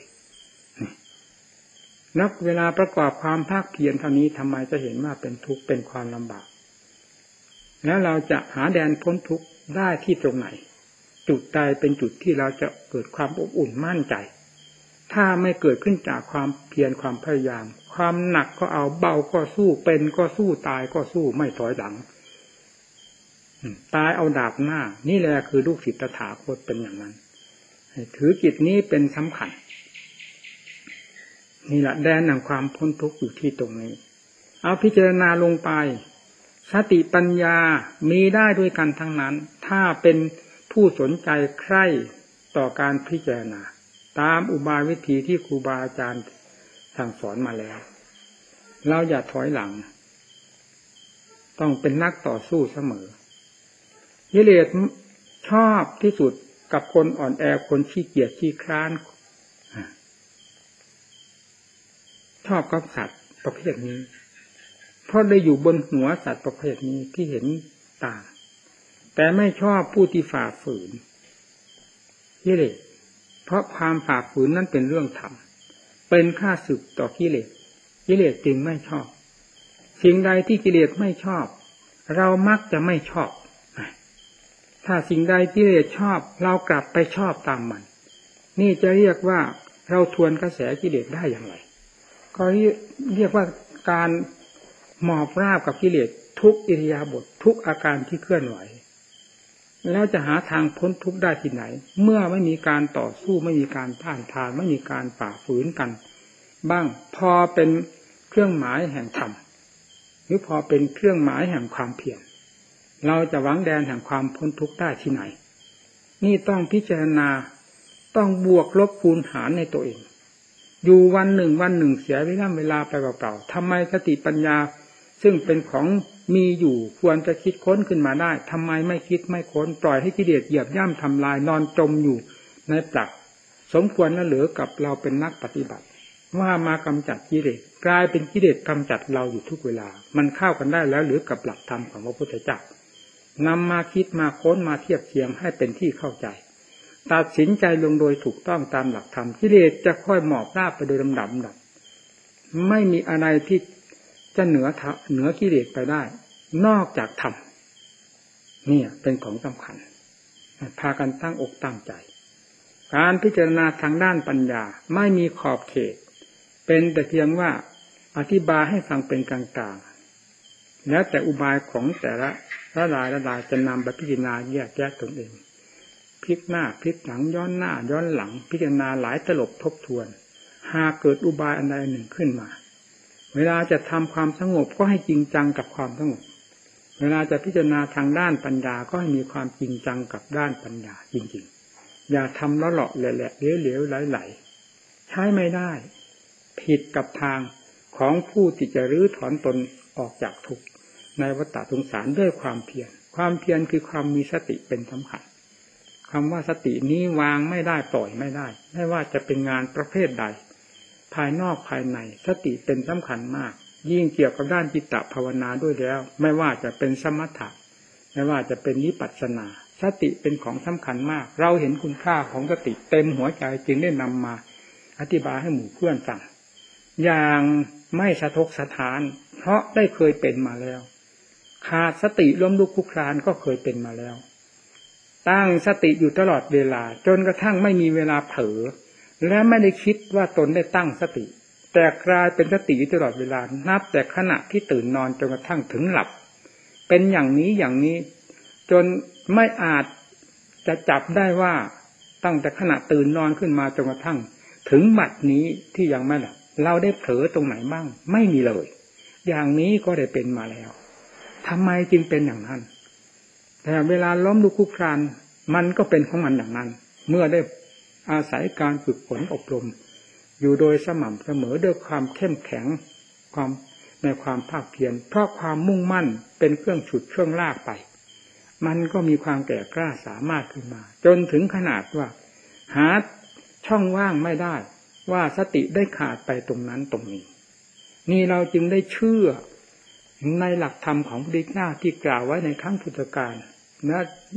นักเวลาประกอบความภาคเพียรเท่านี้ทำไมจะเห็นว่าเป็นทุกข์เป็นความลำบากแล้วเราจะหาแดนพ้นทุกข์ได้ที่ตรงไหนจุดใดเป็นจุดที่เราจะเกิดความอบอุ่นมั่นใจถ้าไม่เกิดขึ้นจากความเพียรความพยายามความหนักก็เอาเบาก็สู้เป็นก็สู้ตายก็สู้ไม่ถอยหลังตายเอาดาบหน้านี่แหละคือลูกศิษย์ตถาคตเป็นอย่างนั้นถือกิจนี้เป็นสำคัญนี่แหละแดนแห่งความพ้นทุกข์อยู่ที่ตรงนี้เอาพิจารณาลงไปสติปัญญามีได้ด้วยกันทั้งนั้นถ้าเป็นผู้สนใจใคร่ต่อการพิจารณาตามอุบายวิธีที่ครูบาอาจารย์สั่งสอนมาแล้วเราอย่าถอยหลังต้องเป็นนักต่อสู้เสมอกิเลสชอบที่สุดกับคนอ่อนแอคนขี้เกียจขี้คร้านชอบกับสัตว์ประเภทนี้เพราะได้อยู่บนหัวสัตว์ประเภทนี้ที่เห็นต่างแต่ไม่ชอบผู้ที่ฝ่าฝืนกิเลสเพราะความฝ่าฝืนนั้นเป็นเรื่องธรรมเป็นข้าศึกต่อกิเลสกิเลสจึงไม่ชอบสิ่งใดที่กิเลสไม่ชอบเรามักจะไม่ชอบถ้าสิ่งใดที่กิเลสชอบเรากลับไปชอบตามมันนี่จะเรียกว่าเราทวนกระแสกิเลสได้อย่างไรก็เรียกว่าการหมอบราบกับกิเลสทุกอิริยาบถทุกอาการที่เคลื่อนไหวแล้วจะหาทางพ้นทุกข์ได้ที่ไหนเมื่อไม่มีการต่อสู้ไม่มีการต้านทานไม่มีการฝ่าฝืนกันบ้างพอเป็นเครื่องหมายแห่งธรรมหรือพอเป็นเครื่องหมายแห่งความเพียรเราจะหวังแดนแห่งความพ้นทุกข์ได้ที่ไหนนี่ต้องพิจารณาต้องบวกลบคูณหารในตัวเองอยู่วันหนึ่งวันหนึ่งเสียเวลาเวลาไปเปล่าๆทำไมสติปัญญาซึ่งเป็นของมีอยู่ควรจะคิดค้นขึ้นมาได้ทำไมไม่คิดไม่ค้นปล่อยให้กิเลสเหยียบย่ำทำลายนอนจมอยู่ในปลักสมควรแล้วหรือกับเราเป็นนักปฏิบัติว่ามากำจัดกิเลสกลายเป็นกิเลสกำจัดเราอยู่ทุกเวลามันเข้ากันได้แล้วหรือกับหลักธรรมของพระพุทธเจ้านำมาคิดมาค้นมาเทียบเทียงให้เป็นที่เข้าใจตัดสินใจลงโดยถูกต้องตามหลักธรรมกิเลสจะค่อยหมอบราบไปโดยลำดับดับไม่มีอะไรที่จะเหนือเหนือกิเลสไปได้นอกจากธรรมนี่เป็นของสำคัญพากันตั้งอกตั้งใจการพิจารณาทางด้านปัญญาไม่มีขอบเขตเป็นแต่เพียงว่าอธิบายให้ฟังเป็นกลางๆแล้วแต่อุบายของแต่ละละลายละลายจะนำไปพิจารณาแยกแยะตนเองพลิกหน้าพลิกหลังย้อนหน้าย้อนหลังพิจารณาหลายตลบทบทวนหากเกิดอุบายอันใดหนึ่งขึ้นมาเวลาจะทำความสงบก็ให้จริงจังกับความสงบเวลาจะพิจารณาทางด้านปัญญาก็ให้มีความจริงจังกับด้านปัญญาจริงๆอย่าทำละเลาะแหละๆเหลวๆไหลๆใช้ไม่ได้ผิดกับทางของผู้ที่จะรื้อถอนตนออกจากทุกข์ในวัฏฏะสงสารด้วยความเพียรความเพียรคือความมีสติเป็นสำคัญคำว่าสตินี้วางไม่ได้ปล่อยไม่ได้ไม่ว่าจะเป็นงานประเภทใดภายนอกภายในสติเป็นสำคัญมากยิ่งเกี่ยวกับด้านจิตตภาวนาด้วยแล้วไม่ว่าจะเป็นสมถะไม่ว่าจะเป็นวิปัสสนาสติเป็นของสำคัญมากเราเห็นคุณค่าของสติเต็มหัวใจจึงได้นำมาอธิบายให้หมู่เพื่อนฟังอย่างไม่สะทกสะท้านเพราะได้เคยเป็นมาแล้วขาดสติล้มลุกคลุกคลานก็เคยเป็นมาแล้วตั้งสติอยู่ตลอดเวลาจนกระทั่งไม่มีเวลาเผลอและไม่ได้คิดว่าตนได้ตั้งสติแต่กลายเป็นสติอยู่ตลอดเวลานับแต่ขณะที่ตื่นนอนจนกระทั่งถึงหลับเป็นอย่างนี้อย่างนี้จนไม่อาจจะจับได้ว่าตั้งแต่ขณะตื่นนอนขึ้นมาจนกระทั่งถึงบัดนี้ที่ยังไม่หลับเราได้เผลอตรงไหนบ้างไม่มีเลยอย่างนี้ก็ได้เป็นมาแล้วทำไมจึงเป็นอย่างนั้นแต่เวลาล้มลุกคลุกคลานมันก็เป็นของมันอย่างนั้นเมื่อได้อาศัยการฝึกฝนอบรมอยู่โดยสม่ำเสมอด้วยความเข้มแข็งความในความภาคเพียรเพราะความมุ่งมั่นเป็นเครื่องฉุดเครื่องลากไปมันก็มีความแก่กล้าสามารถขึ้นมาจนถึงขนาดว่าหาช่องว่างไม่ได้ว่าสติได้ขาดไปตรงนั้นตรงนี้นี่เราจึงได้เชื่อในหลักธรรมของพระพุทธเจ้าที่กล่าวไว้ในครั้งพุทธกาลนะ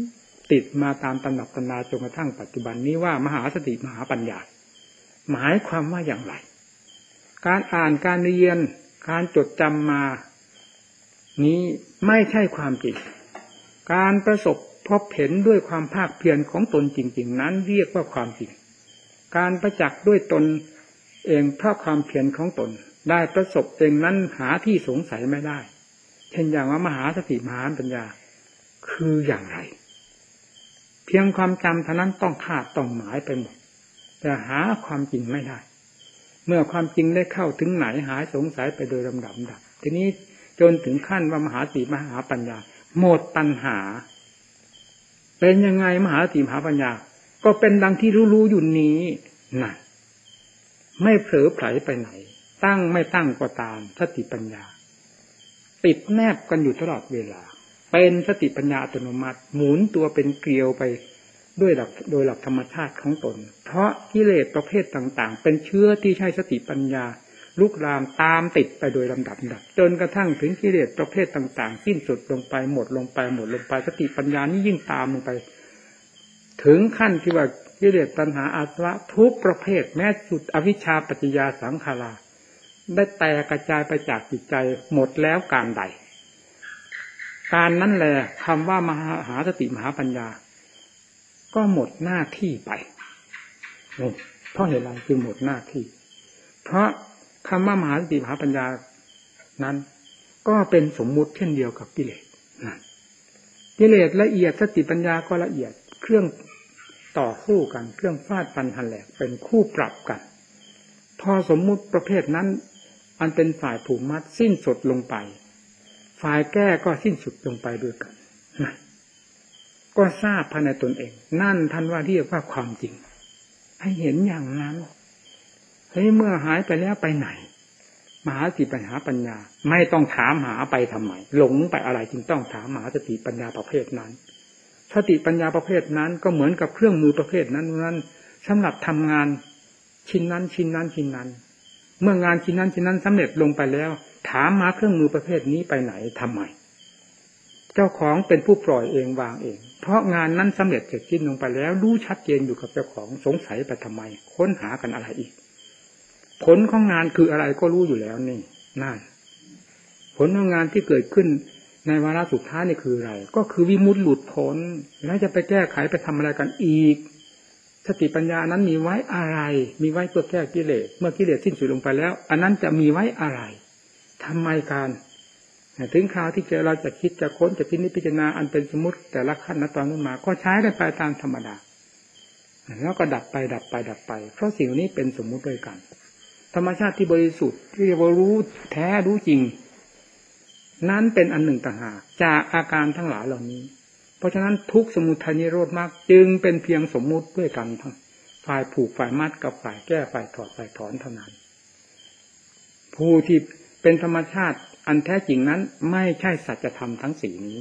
ติดมาตามตำหนักตำนาจนกระทั่งปัจจุบันนี้ว่ามหาสติมหาปัญญาหมายความว่าอย่างไรการอ่านการเรียนการจดจำมานี้ไม่ใช่ความจริงการประสบพบเห็นด้วยความภาคเพียรของตนจริงๆนั้นเรียกว่าความจริงการประจักษ์ด้วยตนเองเพราะความเพียรของตนได้ประสบเองนั้นหาที่สงสัยไม่ได้เช่นอย่างว่ามหาสติมหาปัญญาคืออย่างไรเพียงความจำเท่านั้นต้องคาดต้องหมายไปหมดแต่หาความจริงไม่ได้เมื่อความจริงได้เข้าถึงไหนหายสงสัยไปโดยลำดับดับทีนี้จนถึงขั้นว่ามหาสติมหาปัญญาหมดตัณหาเป็นยังไงมหาสติมหาปัญญาก็เป็นดังที่รู้ๆอยู่นี้นั่นไม่เผลอไผลไปไหนตั้งไม่ตั้งก็ตามสติปัญญาติดแนบกันอยู่ตลอดเวลาเป็นสติปัญญาอัตโนมัติหมุนตัวเป็นเกลียวไปด้วยหลักโดยหลักธรรมชาติของตนเพราะกิเลสประเภทต่างๆเป็นเชื้อที่ใช้สติปัญญาลุกลามตามติดไปโดยลำดับดับจนกระทั่งถึงกิเลสประเภทต่างๆสิ้นสุดลงไปหมดลงไปหมดลงไปสติปัญญานี้ยิ่งตามลงไปถึงขั้นที่ว่ากิเลสตัณหาอาสวะทุกประเภทแม้สุดอวิชชาปัจจยาสังขาราได้แตกกระจายไปจากจิตใจหมดแล้วการใดการนั้นแหละคำว่ามหาสติมหาปัญญาก็หมดหน้าที่ไปเพราะเหตุไรจึงหมดหน้าที่เพราะคำว่ามหาสติมหาปัญญานั้นก็เป็นสมมุติเช่นเดียวกับกิเลสกิเลสละเอียดสติปัญญาก็ละเอียดเครื่องต่อสู้กันเครื่องฟาดฟันหันแหลกเป็นคู่ปรับกันพอสมมุติประเภทนั้นอันเป็นฝ่ายผูกมัดสิ้นสุดลงไปฝ่ายแก้ก็สิ้นสุดลงไปด้วยกันนะก็ทราบภายในตนเองนั่นท่านว่าเรียกว่าความจริงให้เห็นอย่างนั้นเฮ้ยเมื่อหายไปแล้วไปไหนมหาสติปัญญาปัญญาไม่ต้องถามหาไปทำไมหลงไปอะไรจึงต้องถามมหาสติปัญญาประเภทนั้นสติปัญญาประเภทนั้นก็เหมือนกับเครื่องมือประเภทนั้นนั้นสำหรับทำงานชิ้นนั้นชิ้นนั้นชิ้นนั้นเมื่องานชิ้นนั้นชิ้นนั้นสำเร็จลงไปแล้วถามหาเครื่องมือประเภทนี้ไปไหนทำไมเจ้าของเป็นผู้ปล่อยเองวางเองเพราะงานนั้นสำเร็จเสร็จสิ้นลงไปแล้วรู้ชัดเจนอยู่กับเจ้าของสงสัยไปทำไมค้นหากันอะไรอีกผลของงานคืออะไรก็รู้อยู่แล้วนี่นั่นผลของงานที่เกิดขึ้นในวาระสุดท้ายนี่คืออะไรก็คือวิมุตติหลุดพ้นแล้วจะไปแก้ไขไปทำอะไรกันอีกสติปัญญานั้นมีไว้อะไรมีไว้เพื่อแก้กิเลสเมื่อกิเลสสิ้นสุดลงไปแล้วอันนั้นจะมีไว้อะไรทำไมการถึงคราวที่เจอเราจะคิดจะค้นจะพินิจพิจารณาอันเป็นสมมุติแต่ละขั้นตอนขึ้นมาก็ใช้กันไปตามธรรมดาแล้วก็ดับไปดับไปดับไปเพราะสิ่งนี้เป็นสมมุติด้วยกันธรรมชาติที่บริสุทธิ์ที่เรียกว่ารู้แท้รู้จริงนั้นเป็นอันหนึ่งต่างหากจากอาการทั้งหลายเหล่านี้เพราะฉะนั้นทุกสมุทัยนิโรธมรรคจึงเป็นเพียงสมมุติด้วยกันทั้งฝ่ายผูกฝ่ายมัดกับฝ่ายแก้ฝ่ายถอดฝ่ายถอนเท่านั้นผู้ที่เป็นธรรมชาติอันแท้จริงนั้นไม่ใช่สัจธรรมทั้งสี่นี้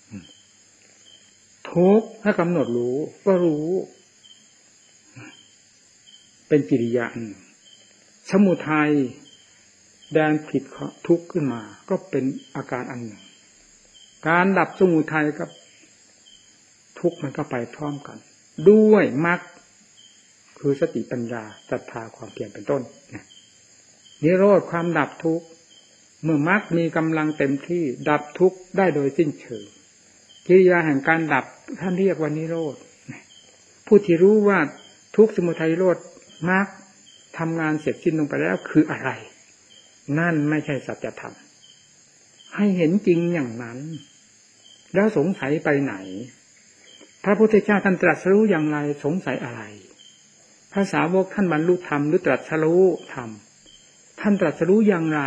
ทุกถ้ากำหนดรู้ก็รู้เป็นกิริยาสมุทัยแดนผิดทุกข์ขึ้นมาก็เป็นอาการอันหนึ่งการดับสมุทัยกับทุกข์มันก็ไปพร้อมกันด้วยมรรคคือสติปัญญาศรัทธาความเพียรเป็นต้นนิโรธความดับทุกข์เมื่อมรรคมีกำลังเต็มที่ดับทุกข์ได้โดยสิ้นเชิงกิริยาแห่งการดับท่านเรียกว่านิโรธผู้ที่รู้ว่าทุกข์สมุทัยนิโรธมรรคทำงานเสร็จสิ้นลงไปแล้วคืออะไรนั่นไม่ใช่สัจธรรมให้เห็นจริงอย่างนั้นแล้วสงสัยไปไหนพระพุทธเจ้าท่านตรัสรู้อย่างไรสงสัยอะไรพระสาวกท่านบรรลุธรรมหรือตรัสรู้ธรรมท่านตรัสรู้อย่างไร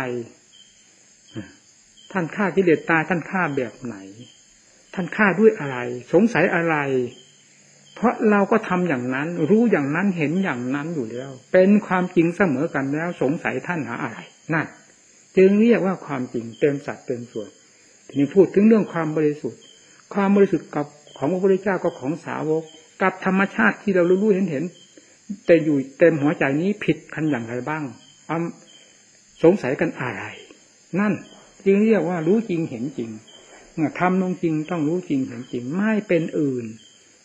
ท่านฆ่ากิเลสตายท่านฆ่าแบบไหนท่านฆ่าด้วยอะไรสงสัยอะไรเพราะเราก็ทำอย่างนั้นรู้อย่างนั้นเห็นอย่างนั้นอยู่แล้วเป็นความจริงเสมอกันแล้วสงสัยท่านหาอะไรนั่นจึงเรียกว่าความจริงเต็มสัดเต็มส่วนทีนี้พูดถึงเรื่องความบริสุทธิ์ความบริสุทธิ์กับของพระพุทธเจ้าก็ของสาวกกับธรรมชาติที่เรารู้เห็นเห็นแต่อยู่เต็มหัวใจนี้ผิดกันอย่างไรบ้างสงสัยกันอะไรนั่นจึงเรียกว่ารู้จริงเห็นจริงเมื่อทำลงจริงต้องรู้จริงเห็นจริงไม่เป็นอื่น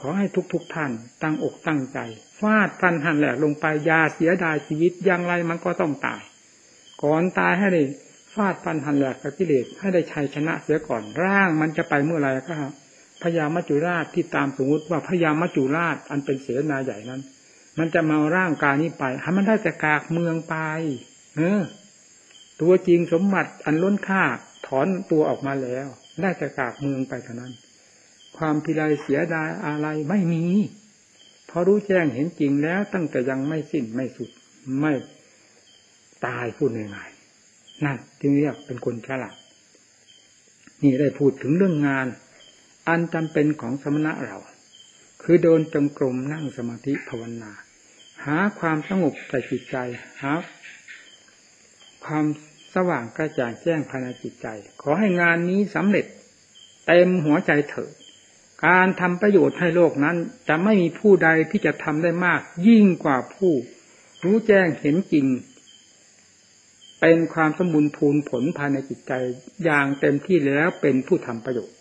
ขอให้ทุกๆท่านตั้งอกตั้งใจฟาดฟันหันแหลกลงไปอย่าเสียดายชีวิตอย่างไรมันก็ต้องตายก่อนตายให้ได้ฟาดฟันหันแหลกกับกิเลสให้ได้ชัยชนะเสียก่อนร่างมันจะไปเมื่อไรก็พญามัจจุราชที่ตามสมมติว่าพญามัจจุราชอันเป็นเสนาใหญ่นั้นมันจะมาร่างกายนี้ไปให้มันได้แต่กากเมืองไปเออตัวจริงสมบัติอันล้นค่าถอนตัวออกมาแล้วได้แต่กากเมืองไปเท่านั้นความพิไรเสียดายอะไรไม่มีพอรู้แจ้งเห็นจริงแล้วตั้งแต่ยังไม่สิ้นไม่สุดไม่ตายพูดง่ายๆนั่นจึงเรียกเป็นคนฉลาดนี่ได้พูดถึงเรื่องงานอันจำเป็นของสมณะเราคือเดินจงกรมนั่งสมาธิภาวนาหาความสงบในจิตใจหาความสว่างกระจ่างแจ้งภายในจิตใจขอให้งานนี้สำเร็จเต็มหัวใจเถิดการทำประโยชน์ให้โลกนั้นจะไม่มีผู้ใดที่จะทำได้มากยิ่งกว่าผู้รู้แจ้งเห็นจริงเป็นความสมบูรณ์พูนผลภายในจิตใจอย่างเต็มที่แล้วเป็นผู้ทำประโยชน์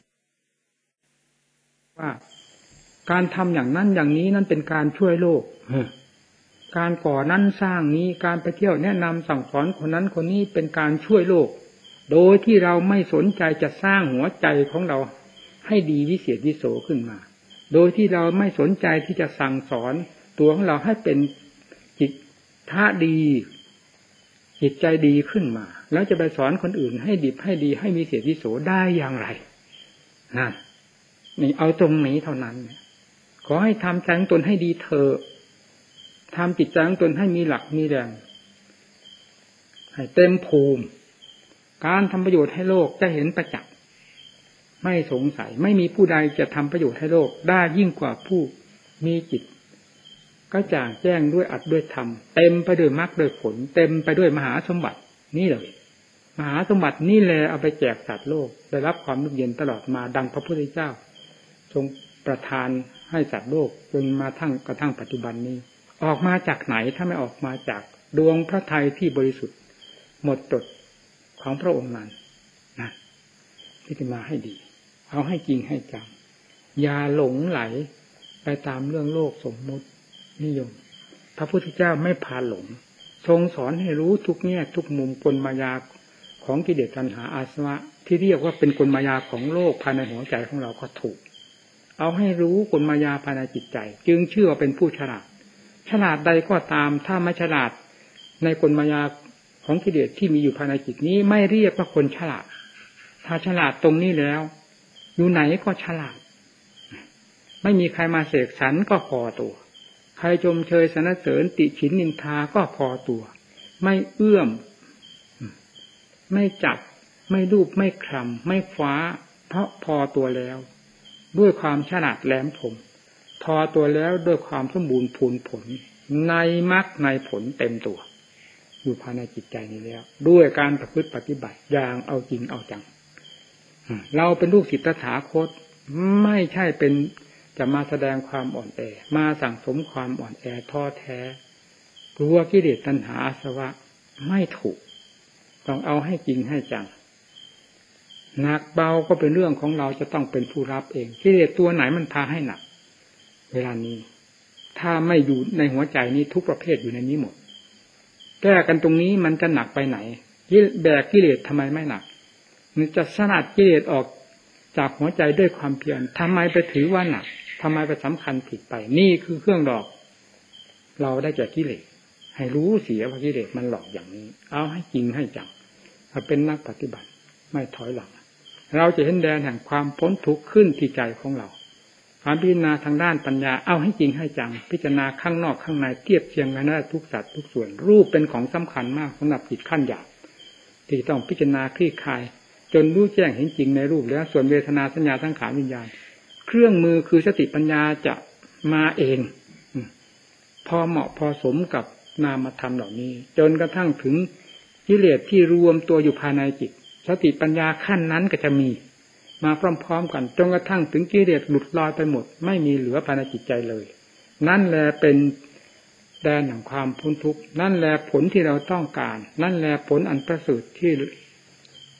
ว่าการทำอย่างนั้นอย่างนี้นั้นเป็นการช่วยโลกการก่อนั้นสร้างนี้การไปเที่ยวแนะนำสั่งสอนคนนั้นคนนี้เป็นการช่วยโลกโดยที่เราไม่สนใจจะสร้างหัวใจของเราให้ดีวิเศษวิโสขึ้นมาโดยที่เราไม่สนใจที่จะสั่งสอนตัวของเราให้เป็นจิตท่าดีจิตใจดีขึ้นมาแล้วจะไปสอนคนอื่นให้ดีให้ดีให้มีเศษวิโสได้อย่างไรนั่นนี่เอาตรงนี้เท่านั้นขอให้ทำใจของตนให้ดีเถอะทำจิตใจของตนให้มีหลักมีแรงให้เต็มภูมิการทำประโยชน์ให้โลกจะเห็นประจักษ์ไม่สงสัยไม่มีผู้ใดจะทำประโยชน์ให้โลกได้ยิ่งกว่าผู้มีจิตก็จ่างแจ้งด้วยอัดด้วยธรรมเต็มไปด้วยมรรคด้วยผลเต็มไปด้วยมหาสมบัตินี่เลยมหาสมบัตินี่แหละเอาไปแจกสัตว์โลกได้รับความร่มเย็นตลอดมาดังพระพุทธเจ้าทรงประทานให้สัตว์โลกจนมาทั้งกระทั่งปัจจุบันนี้ออกมาจากไหนถ้าไม่ออกมาจากดวงพระทัยที่บริสุทธิ์หมดจดของพระองค์นั้นนะพิจารณาให้ดีเอาให้จริงให้จังอย่าหลงไหลไปตามเรื่องโลกสมมุตินิยมพระพุทธเจ้าไม่พาหลงทรงสอนให้รู้ทุกแง่ทุกมุมกลมายาของกิเลสตัณหาอาสวะที่เรียกว่าเป็นกลมายาของโลกภายในหัวใจของเราก็ถูกเอาให้รู้กลมายาภายในจิตใจจึงเชื่อว่าเป็นผู้ฉลาดฉลาดใดก็ตามถ้าไม่ฉลาดในกลมายาของกิเลสที่มีอยู่ภายในจิตนี้ไม่เรียกว่าคนฉลาดถ้าฉลาดตรงนี้แล้วอยู่ไหนก็ฉลาดไม่มีใครมาเสกสรรก็พอตัวใครชมเชยสรรเสริญติฉินนินทาก็พอตัวไม่เอื้อมไม่จับไม่รูปไม่คลำไม่คว้าเพราะพอตัวแล้วด้วยความฉลาดแหลมคมพอตัวแล้วด้วยความสมบูรณ์พูนผลในมรรคในผลเต็มตัวอยู่ภายในจิตใจนี้แล้วด้วยการประพฤติปฏิบัติอย่างเอาจริงเอาจังเราเป็นลูกศิษย์ตถาคตไม่ใช่เป็นจะมาแสดงความอ่อนแอมาสั่งสมความอ่อนแอท้อแท้กลัวกิเลสตัณหาอาสวะไม่ถูกต้องเอาให้จริงให้จังหนักเบาก็เป็นเรื่องของเราจะต้องเป็นผู้รับเองกิเลสตัวไหนมันพาให้หนักเวลานี้ถ้าไม่อยู่ในหัวใจนี้ทุกประเภทอยู่ในนี้หมดแก้กันตรงนี้มันจะหนักไปไหนแบกกิเลสทำไมไม่หนักมันจะสลัดกิเลสออกจากหัวใจด้วยความเพียรทำไมไปถือว่าหนักทำไมไปสำคัญผิดไปนี่คือเครื่องหลอกเราได้จากกิเลสให้รู้เสียว่ากิเลสมันหลอกอย่างนี้เอาให้จริงให้จังถ้าเป็นนักปฏิบัติไม่ถอยหลังเราจะเห็นแดนแห่งความพ้นทุกข์ขึ้นที่ใจของเราความพิจารณาทางด้านปัญญาเอาให้จริงให้จังพิจารณาข้างนอกข้างในเทียบเทียงกันได้ทุกสัตว์ทุกส่วนรูปเป็นของสำคัญมากสำหรับจิตขั้นหยาบที่ต้องพิจารณาคลี่คลายจนรู้แจ้งเห็นจริงในรูปแล้วส่วนเวทนาสัญญาสังขารวิญญาณเครื่องมือคือสติปัญญาจะมาเองพอเหมาะพอสมกับนามธรรมเหล่านี้จนกระทั่งถึงกิเลสที่รวมตัวอยู่ภายในจิตสติปัญญาขั้นนั้นก็จะมีมาพร้อมๆกันจนกระทั่งถึงกิเลสหลุดลอยไปหมดไม่มีเหลือภายในจิตใจเลยนั่นแหละเป็นแดนแห่งความพ้นทุกข์นั่นแหละผลที่เราต้องการนั่นแหละผลอันประเสริฐที่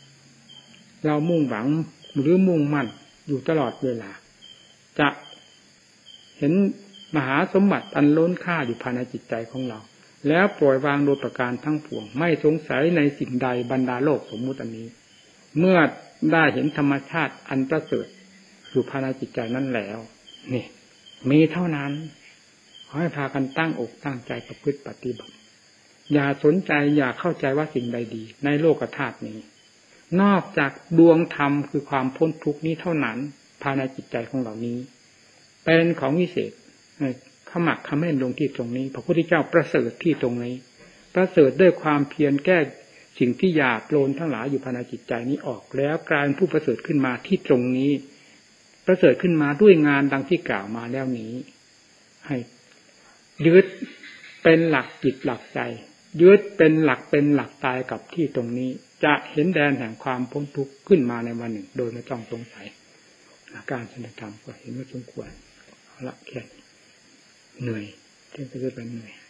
เรามุ่งหวังหรือมุ่งมั่นอยู่ตลอดเวลาจะเห็นมหาสมบัติอันล้นค่าอยู่ภายในจิตใจของเราแล้วปล่อยวางโดยประการทั้งปวงไม่สงสัยในสิ่งใดบรรดาโลกสมมุติอันนี้เมื่อได้เห็นธรรมชาติอันประเสริฐอยู่ภายในจิตใจนั้นแล้วนี่มีเท่านั้นขอให้พากันตั้งอกตั้งใจประพฤติปฏิบัติอย่าสนใจอย่าเข้าใจว่าสิ่งใดดีในโลกธาตุนี้นอกจากดวงธรรมคือความพ้นทุกข์นี้เท่านั้นภายในจิตใจของเรานี้เป็นของวิเศษขมักเขม้นลงที่ตรงนี้พระพุทธเจ้าประเสริฐที่ตรงนี้ประเสริฐด้วยความเพียรแก้สิ่งที่หยาบโลนทั้งหลายอยู่ภายในจิตใจนี้ออกแล้วกลายเป็นผู้ประเสริฐขึ้นมาที่ตรงนี้ประเสริฐขึ้นมาด้วยงานดังที่กล่าวมาแล้วนี้ให้ยึดเป็นหลักจิตหลักใจยึดเป็นหลักเป็นหลักตายกับที่ตรงนี้จะเห็นแดนแห่งความพ้นทุกข์ขึ้นมาในวันหนึ่งโดยไม่ต้องสงสัยการแสดงธรรมก็เห็นว่าสมควรเอาละแค่เหนื่อยที่จะเป็นเหนื่อย